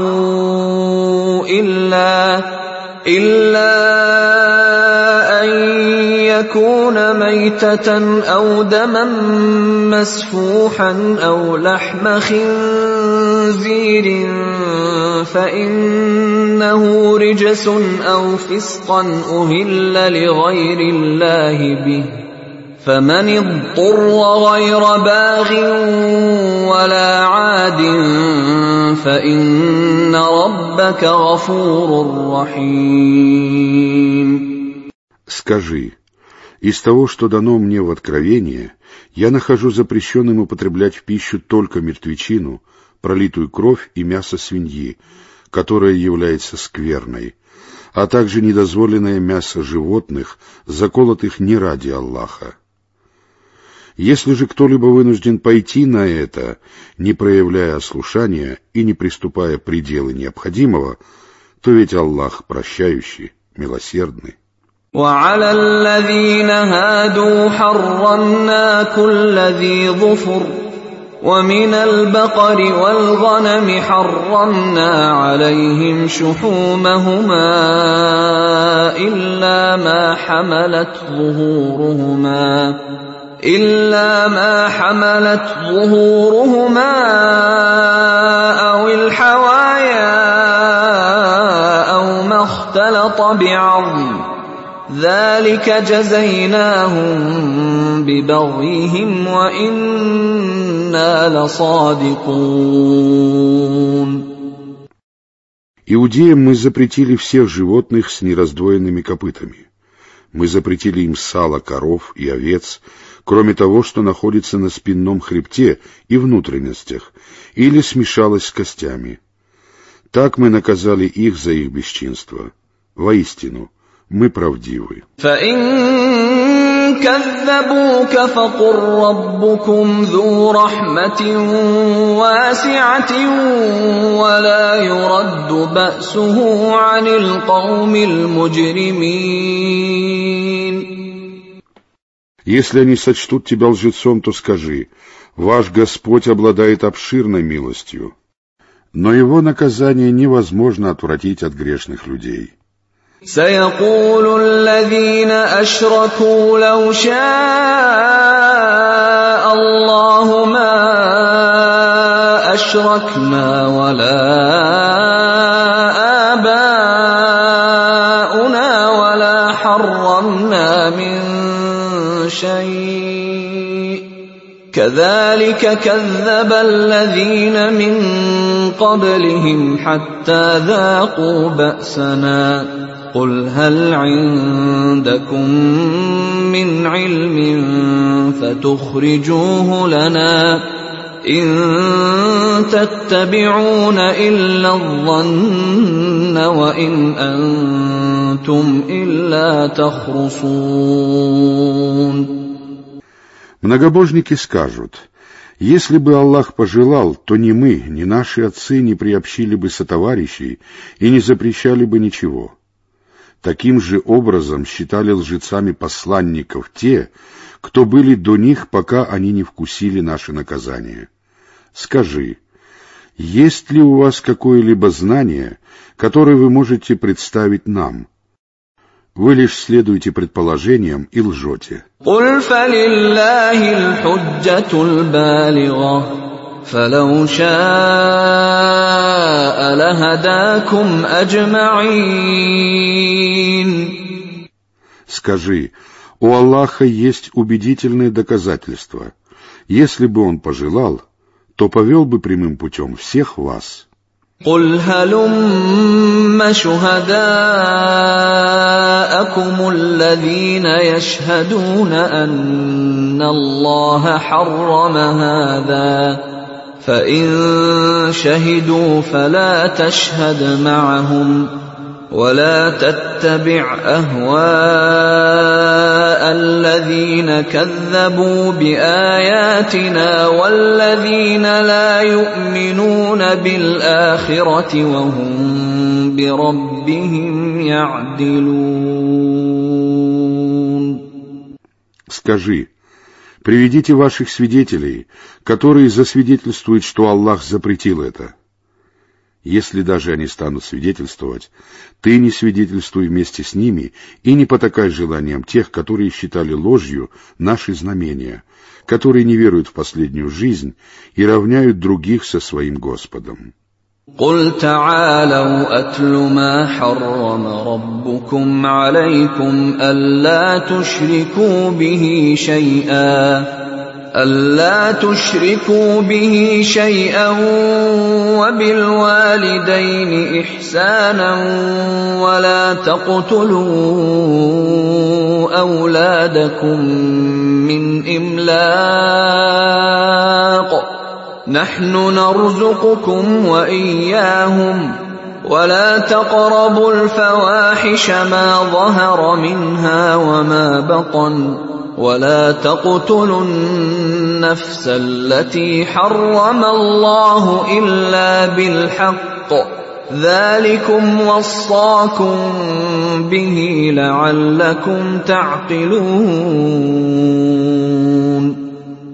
إلا إلا أن يكون ميتة أو دما مسفوحا أو لحم خنزير فإنه رجس أو فسقا أهل لغير الله به فمن اضطر غير باغ ولا عاد فإن ربك غفور رحيم. Скажи, из того, что дано мне в откровение, я нахожу запрещенным употреблять в пищу только мертвечину, пролитую кровь и мясо свиньи, которое является скверной, а также недозволенное мясо животных, заколотых не ради Аллаха. Если же кто-либо вынужден пойти на это, не проявляя ослушания и не приступая к пределу необходимого, то ведь Аллах прощающий, милосердный. وعلى الذين هادوا حرمنا كل ذي ظفر ومن البقر والغنم حرمنا عليهم شحومهما إلا ما حملت ظهورهما إلا ما حملت ظهورهما أو الحوايا أو ما اختلط بعظم ذلك جزيناهم ببغيهم وإنا لصادقون. Иудеям мы запретили всех животных с нераздвоенными копытами. Мы запретили им сало коров и овец, кроме того, что находится на спинном хребте и внутренностях, или смешалось с костями. Так мы наказали их за их бесчинство. Воистину, мы правдивы. فإن كذبوك فقل ربكم ذو رحمة واسعة ولا يرد بأسه عن القوم المجرمين. Если они сочтут тебя лжецом, то скажи: ваш Господь обладает обширной милостью, но его наказание невозможно отвратить от грешных людей. سيقول الذين أشركوا لو شاء الله ما أشركنا ولا آباؤنا ولا حرمنا من شيء كذلك كذب الذين من قبلهم حتى ذاقوا بأسنا قل هل عندكم من علم فتخرجوه لنا إن تتبعون إلا الظن وإن أنتم إلا تخرصون. Многобожники скажут: если бы Аллах пожелал, то ни мы, ни наши отцы не приобщили бы сотоварищей и не запрещали бы ничего. Таким же образом считали лжецами посланников те, кто были до них, пока они не вкусили наше наказание. Скажи: есть ли у вас какое-либо знание, которое вы можете представить нам? Вы лишь следуете предположениям и лжете. قُلْ فَلِلَّهِ الْحُجَّةُ الْبَالِغَةُ فَلَوْ شَاءَ لَهَدَاكُمْ أَجْمَعِينَ. Скажи: у Аллаха есть убедительные доказательства. Если бы Он пожелал, то повел бы прямым путем всех вас. قُلْ هَلُمَّ شُهَدَاءَكُمُ الَّذِينَ يَشْهَدُونَ أَنَّ اللَّهَ حَرَّمَ هَذَا فَإِن شَهِدُوا فَلَا تَشْهَدْ مَعَهُمْ وَلَا تَتَّبِعْ أَهْوَاءَ الَّذِينَ كَذَّبُوا بِآيَاتِنَا وَالَّذِينَ لَا يُؤْمِنُونَ بِالْآخِرَةِ وَهُمْ بِرَبِّهِمْ يَعْدِلُونَ. Скажи: приведите ваших свидетелей, которые засвидетельствуют, что Аллах запретил это. Если даже они станут свидетельствовать, ты не свидетельствуй вместе с ними и не потакай желаниям тех, которые считали ложью наши знамения, которые не веруют в последнюю жизнь и равняют других со своим Господом. قُلْ تَعَالَوْا أَتْلُ مَا حَرَّمَ رَبُّكُمْ عَلَيْكُمْ أَلَّا تُشْرِكُوا بِهِ شَيْئًا أَلَّا تُشْرِكُوا بِهِ شَيْئًا وَبِالْوَالِدَيْنِ إِحْسَانًا وَلَا تَقْتُلُوا أَوْلَادَكُمْ مِنْ إِمْلَاقٍ نَحْنُ نَرْزُقُكُمْ وَإِيَّاهُمْ وَلَا تَقْرَبُوا الْفَوَاحِشَ مَا ظَهَرَ مِنْهَا وَمَا بَطَنَ وَلَا تَقْتُلُوا النَّفْسَ الَّتِي حَرَّمَ اللَّهُ إِلَّا بِالْحَقِّ ذَلِكُمْ وَصَّاكُمْ بِهِ لَعَلَّكُمْ تَعْقِلُونَ.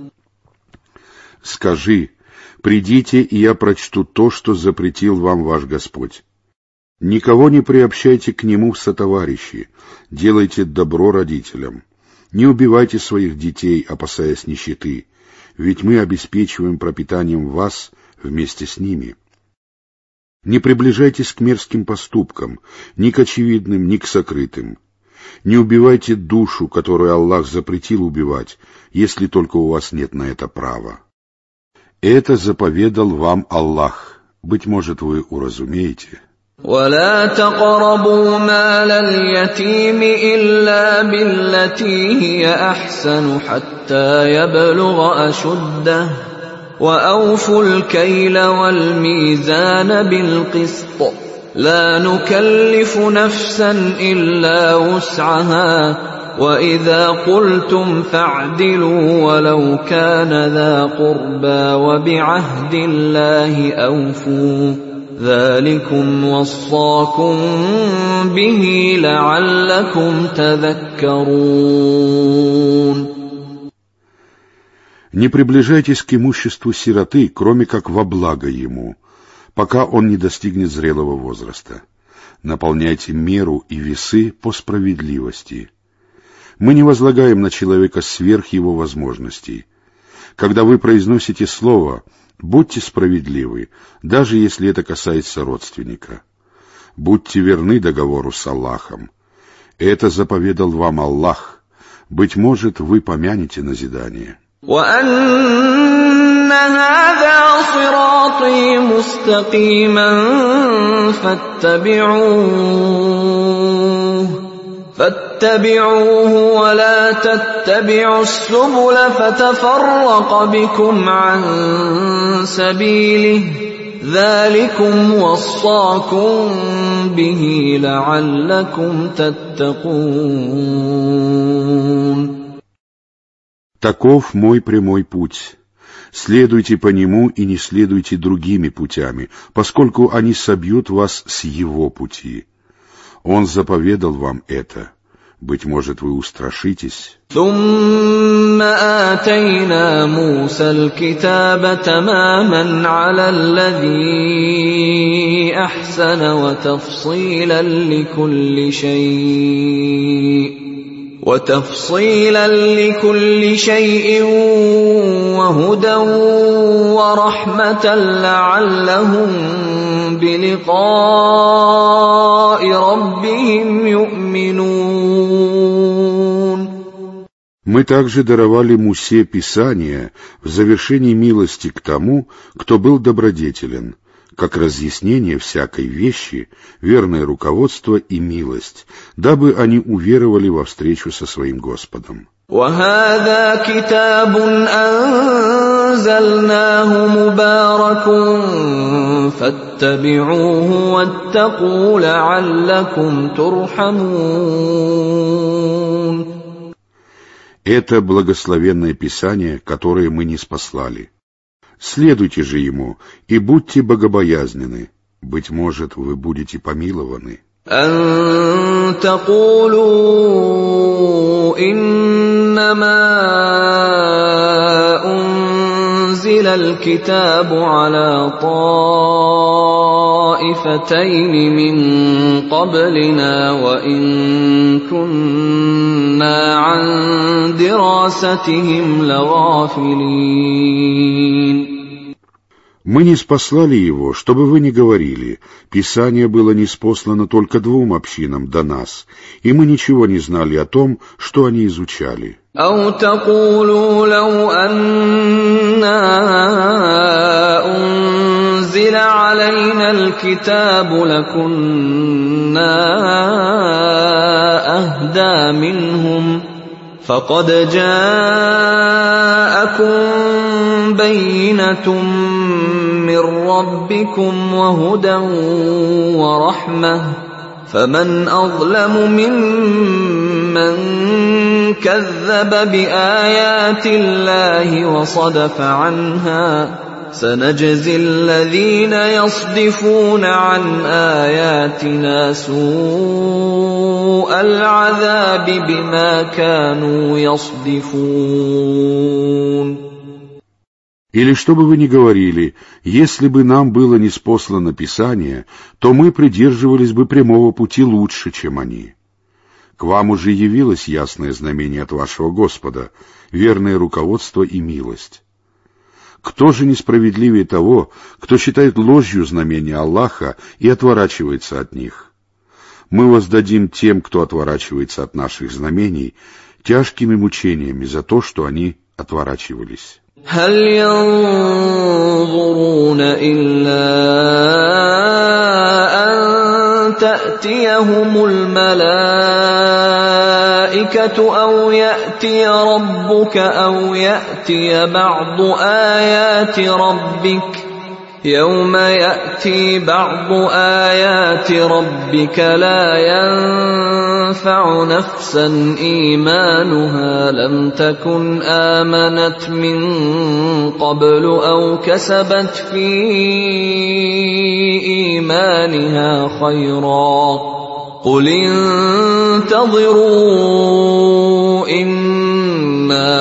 Скажи: придите, и я прочту то, что запретил вам ваш Господь. Никого не приобщайте к Нему в сотоварищи, делайте добро родителям. Не убивайте своих детей, опасаясь нищеты, ведь мы обеспечиваем пропитанием вас вместе с ними. Не приближайтесь к мерзким поступкам, ни к очевидным, ни к сокрытым. Не убивайте душу, которую Аллах запретил убивать, если только у вас нет на это права. Это заповедал вам Аллах, быть может, вы уразумеете. وَلَا تَقْرَبُوا مَالَ الْيَتِيمِ إِلَّا بِالَّتِي هِيَ أَحْسَنُ حَتَّى يَبْلُغَ أَشُدَّهُ وَأَوْفُوا الْكَيْلَ وَالْمِيزَانَ بِالْقِسْطِ لَا نُكَلِّفُ نَفْسًا إِلَّا وُسْعَهَا وَإِذَا قُلْتُمْ فَاعْدِلُوا وَلَوْ كَانَ ذَا قُرْبَى وَبِعَهْدِ اللَّهِ أَوْفُوا ذَلِكُمْ وَصَّاكُمْ بِهِ لَعَلَّكُمْ تَذَكَّرُونَ. Не приближайтесь к имуществу сироты, кроме как во благо ему, пока он не достигнет зрелого возраста. Наполняйте меру и весы по справедливости. Мы не возлагаем на человека сверх его возможностей. Когда вы произносите слово, будьте справедливы, даже если это касается родственника. Будьте верны договору с Аллахом. Это заповедал вам Аллах. Быть может, вы помянете назидание. وَأَنَّ هَذَا صِرَاطِي مُسْتَقِيمًا فَاتَّبِعُوهُ فَاتَّبِعُوهُ وَلَا تَتَّبِعُوا السُّبُلَ فَتَفَرَّقَ بِكُمْ عَن سَبِيلِهِ ذَلِكُمْ وَصَّاكُمْ بِهِ لَعَلَّكُمْ تَتَّقُونَ. Таков мой прямой путь. Следуйте по нему и не следуйте другими путями, поскольку они собьют вас с его пути. Он заповедал вам это. Быть может, вы устрашитесь. ثُمَّ آتَيْنَا مُوسَى الْكِتَابَ تَمَامًا عَلَى الَّذِي أَحْسَنَ وَتَفْصِيلًا لِكُلِّ شَيْءٍ وَتَفْصِيلًا لِكُلِّ شَيْءٍ وَهُدًى وَرَحْمَةً لَعَلَّهُم بِلِقَاءِ رَبِّهِمْ يُؤْمِنُونَ. Мы также даровали Мусе Писание в завершении милости к тому, кто был добродетелен, как разъяснение всякой вещи, верное руководство и милость, дабы они уверовали во встречу со своим Господом. وَهَذَا كِتَابٌ أَنزَلْنَاهُ مُبَارَكٌ فَاتَّبِعُوهُ وَاتَّقُوا لَعَلَّكُمْ تُرْحَمُونَ. Это благословенное Писание, которое мы ниспослали. Следуйте же ему и будьте богобоязненны. Быть может, вы будете помилованы. أَن تَقُولُوا إِنَّمَا أُنزِلَ الْكِتَابُ عَلَى طَائِفَتَيْنِ مِن قَبْلِنَا وَإِن كُنَّا عَن دِرَاسَتِهِمْ لَغَافِلِينَ. Мы ниспослали его, чтобы вы не говорили, Писание было ниспослано только двум общинам до нас, и мы ничего не знали о том, что они изучали. أَوْ تَقُولُوا لَوْ أَنَّا أُنزِلَ عَلَيْنَا الْكِتَابُ لَكُنَّا أَهْدَىٰ مِنْهُمْ فَقَدْ جَاءَكُم بَيِّنَةٌ مِّن رَّبِّكُمْ وَهُدًى وَرَحْمَةٌ فَمَنْ أَظْلَمُ مِمَّن كَذَّبَ بِآيَاتِ اللَّهِ وَصَدَفَ عَنْهَا سَنَجْزِي الَّذِينَ يَصْدِفُونَ عَنْ آيَاتِنَا سُوءَ الْعَذَابِ بِمَا كَانُوا يَصْدِفُونَ. Или что бы вы ни говорили, если бы нам было ниспослано Писание, то мы придерживались бы прямого пути лучше, чем они. К вам уже явилось ясное знамение от вашего Господа, верное руководство и милость. Кто же несправедливее того, кто считает ложью знамения Аллаха и отворачивается от них? Мы воздадим тем, кто отворачивается от наших знамений, тяжкими мучениями за то, что они отворачивались. هل ينظرون إلا أن تأتيهم الملائكة أو يأتي ربك أو يأتي بعض آيات ربك يوم يأتي بعض آيات ربك لا ينفع نفسا إيمانها لم تكن آمنت من قبل أو كسبت في إيمانها خيرا قل انتظروا إنا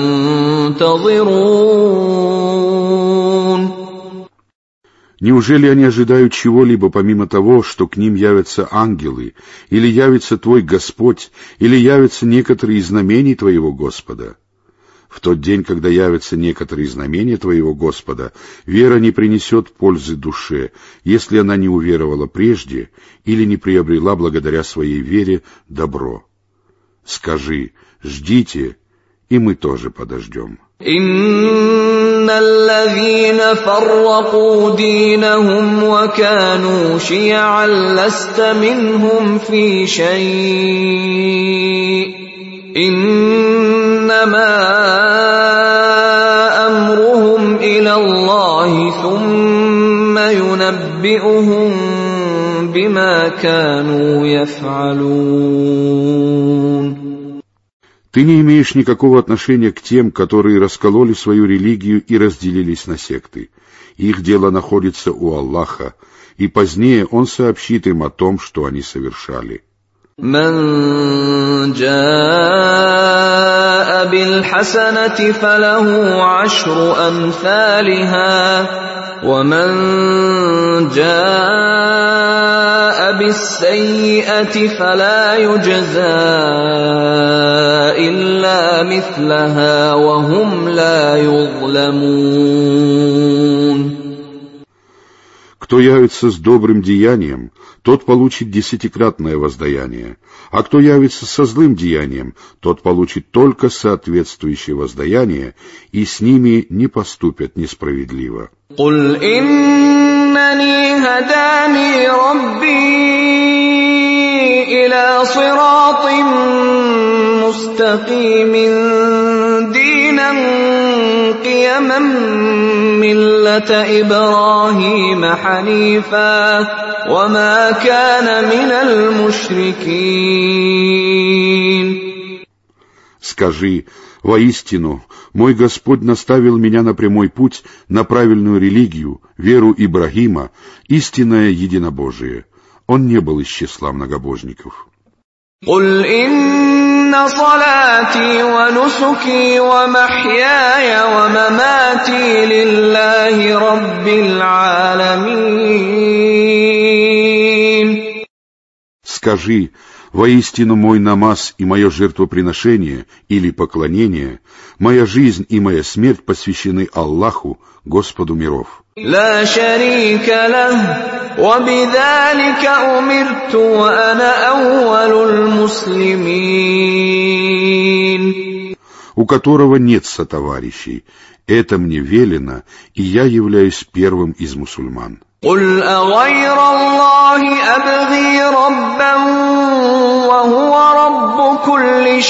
منتظرون. Неужели они ожидают чего-либо помимо того, что к ним явятся ангелы, или явится твой Господь, или явятся некоторые знамений твоего Господа? В тот день, когда явятся некоторые знамения твоего Господа, вера не принесет пользы душе, если она не уверовала прежде или не приобрела благодаря своей вере добро. Скажи: ждите, и мы тоже подождем. إن الذين فرقوا دينهم وكانوا شيعا لست منهم في شيء إنما أمرهم إلى الله ثم ينبئهم بما كانوا يفعلون. Ты не имеешь никакого отношения к тем, которые раскололи свою религию и разделились на секты. Их дело находится у Аллаха, и позднее Он сообщит им о том, что они совершали. من جاء بالحسنة فله عشر أمثالها ومن جاء بالسيئة فلا يجزى إلا مثلها وهم لا يظلمون. Кто явится с добрым деянием, тот получит десятикратное воздаяние, а кто явится со злым деянием, тот получит только соответствующее воздаяние, и с ними не поступят несправедливо. قل إنني هداني ربي إلى صراط مستقيم دينا قيما ملة إبراهيم حنيفا وما كان من المشركين. Скажи: воистину, мой Господь наставил меня на прямой путь, на правильную религию, веру Ибрагима, истинное единобожие. Он не был из числа многобожников. قل إن صلاتي ونسكي ومحياي ومماتي لله رب العالمين. Скажи: воистину мой намаз и мое жертвоприношение или поклонение, моя жизнь и моя смерть посвящены Аллаху, Господу миров. لا شريك له وبذلك أمرت وأنا أول المسلمين. У которого нет сотоварищей. Это мне велено, и я являюсь первым из мусульман. قل أغير الله أبغي ربا وهو رب كل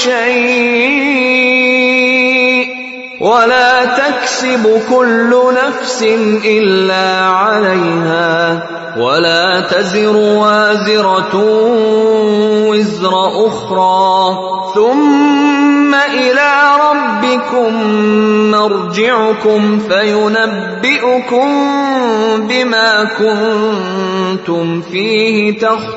شيء ولا تكسب كل نفس إلا عليها ولا تزر وازرة وزر أخرى ثم إلى ربكم مرجعكم فينبئكم بما كنتم فيه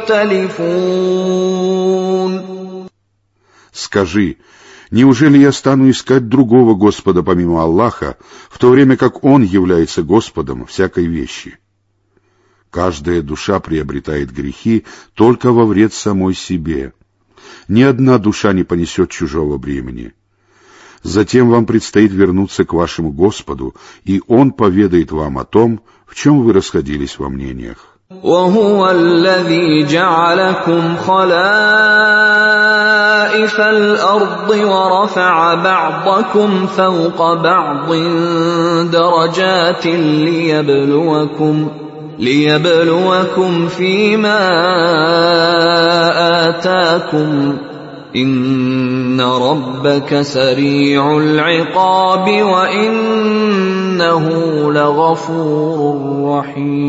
تختلفون. Скажи: неужели я стану искать другого Господа помимо Аллаха, в то время как Он является Господом всякой вещи? Каждая душа приобретает грехи только во вред самой себе. Ни одна душа не понесет чужого бремени. Затем вам предстоит вернуться к вашему Господу, и Он поведает вам о том, в чем вы расходились во мнениях. وهو الذي جعلكم خلائف الأرض ورفع بعضكم فوق بعض درجات ليبلوكم ليبلوكم فيما آتاكم إن ربك سريع العقاب وإنه لغفور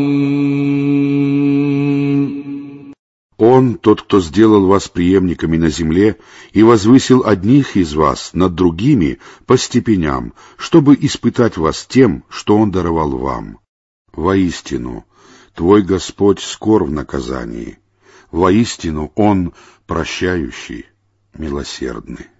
رحيم. Он, тот, кто сделал вас преемниками на земле и возвысил одних из вас над другими по степеням, чтобы испытать вас тем, что Он даровал вам. Воистину, твой Господь скор в наказании. Воистину, Он прощающий, милосердный.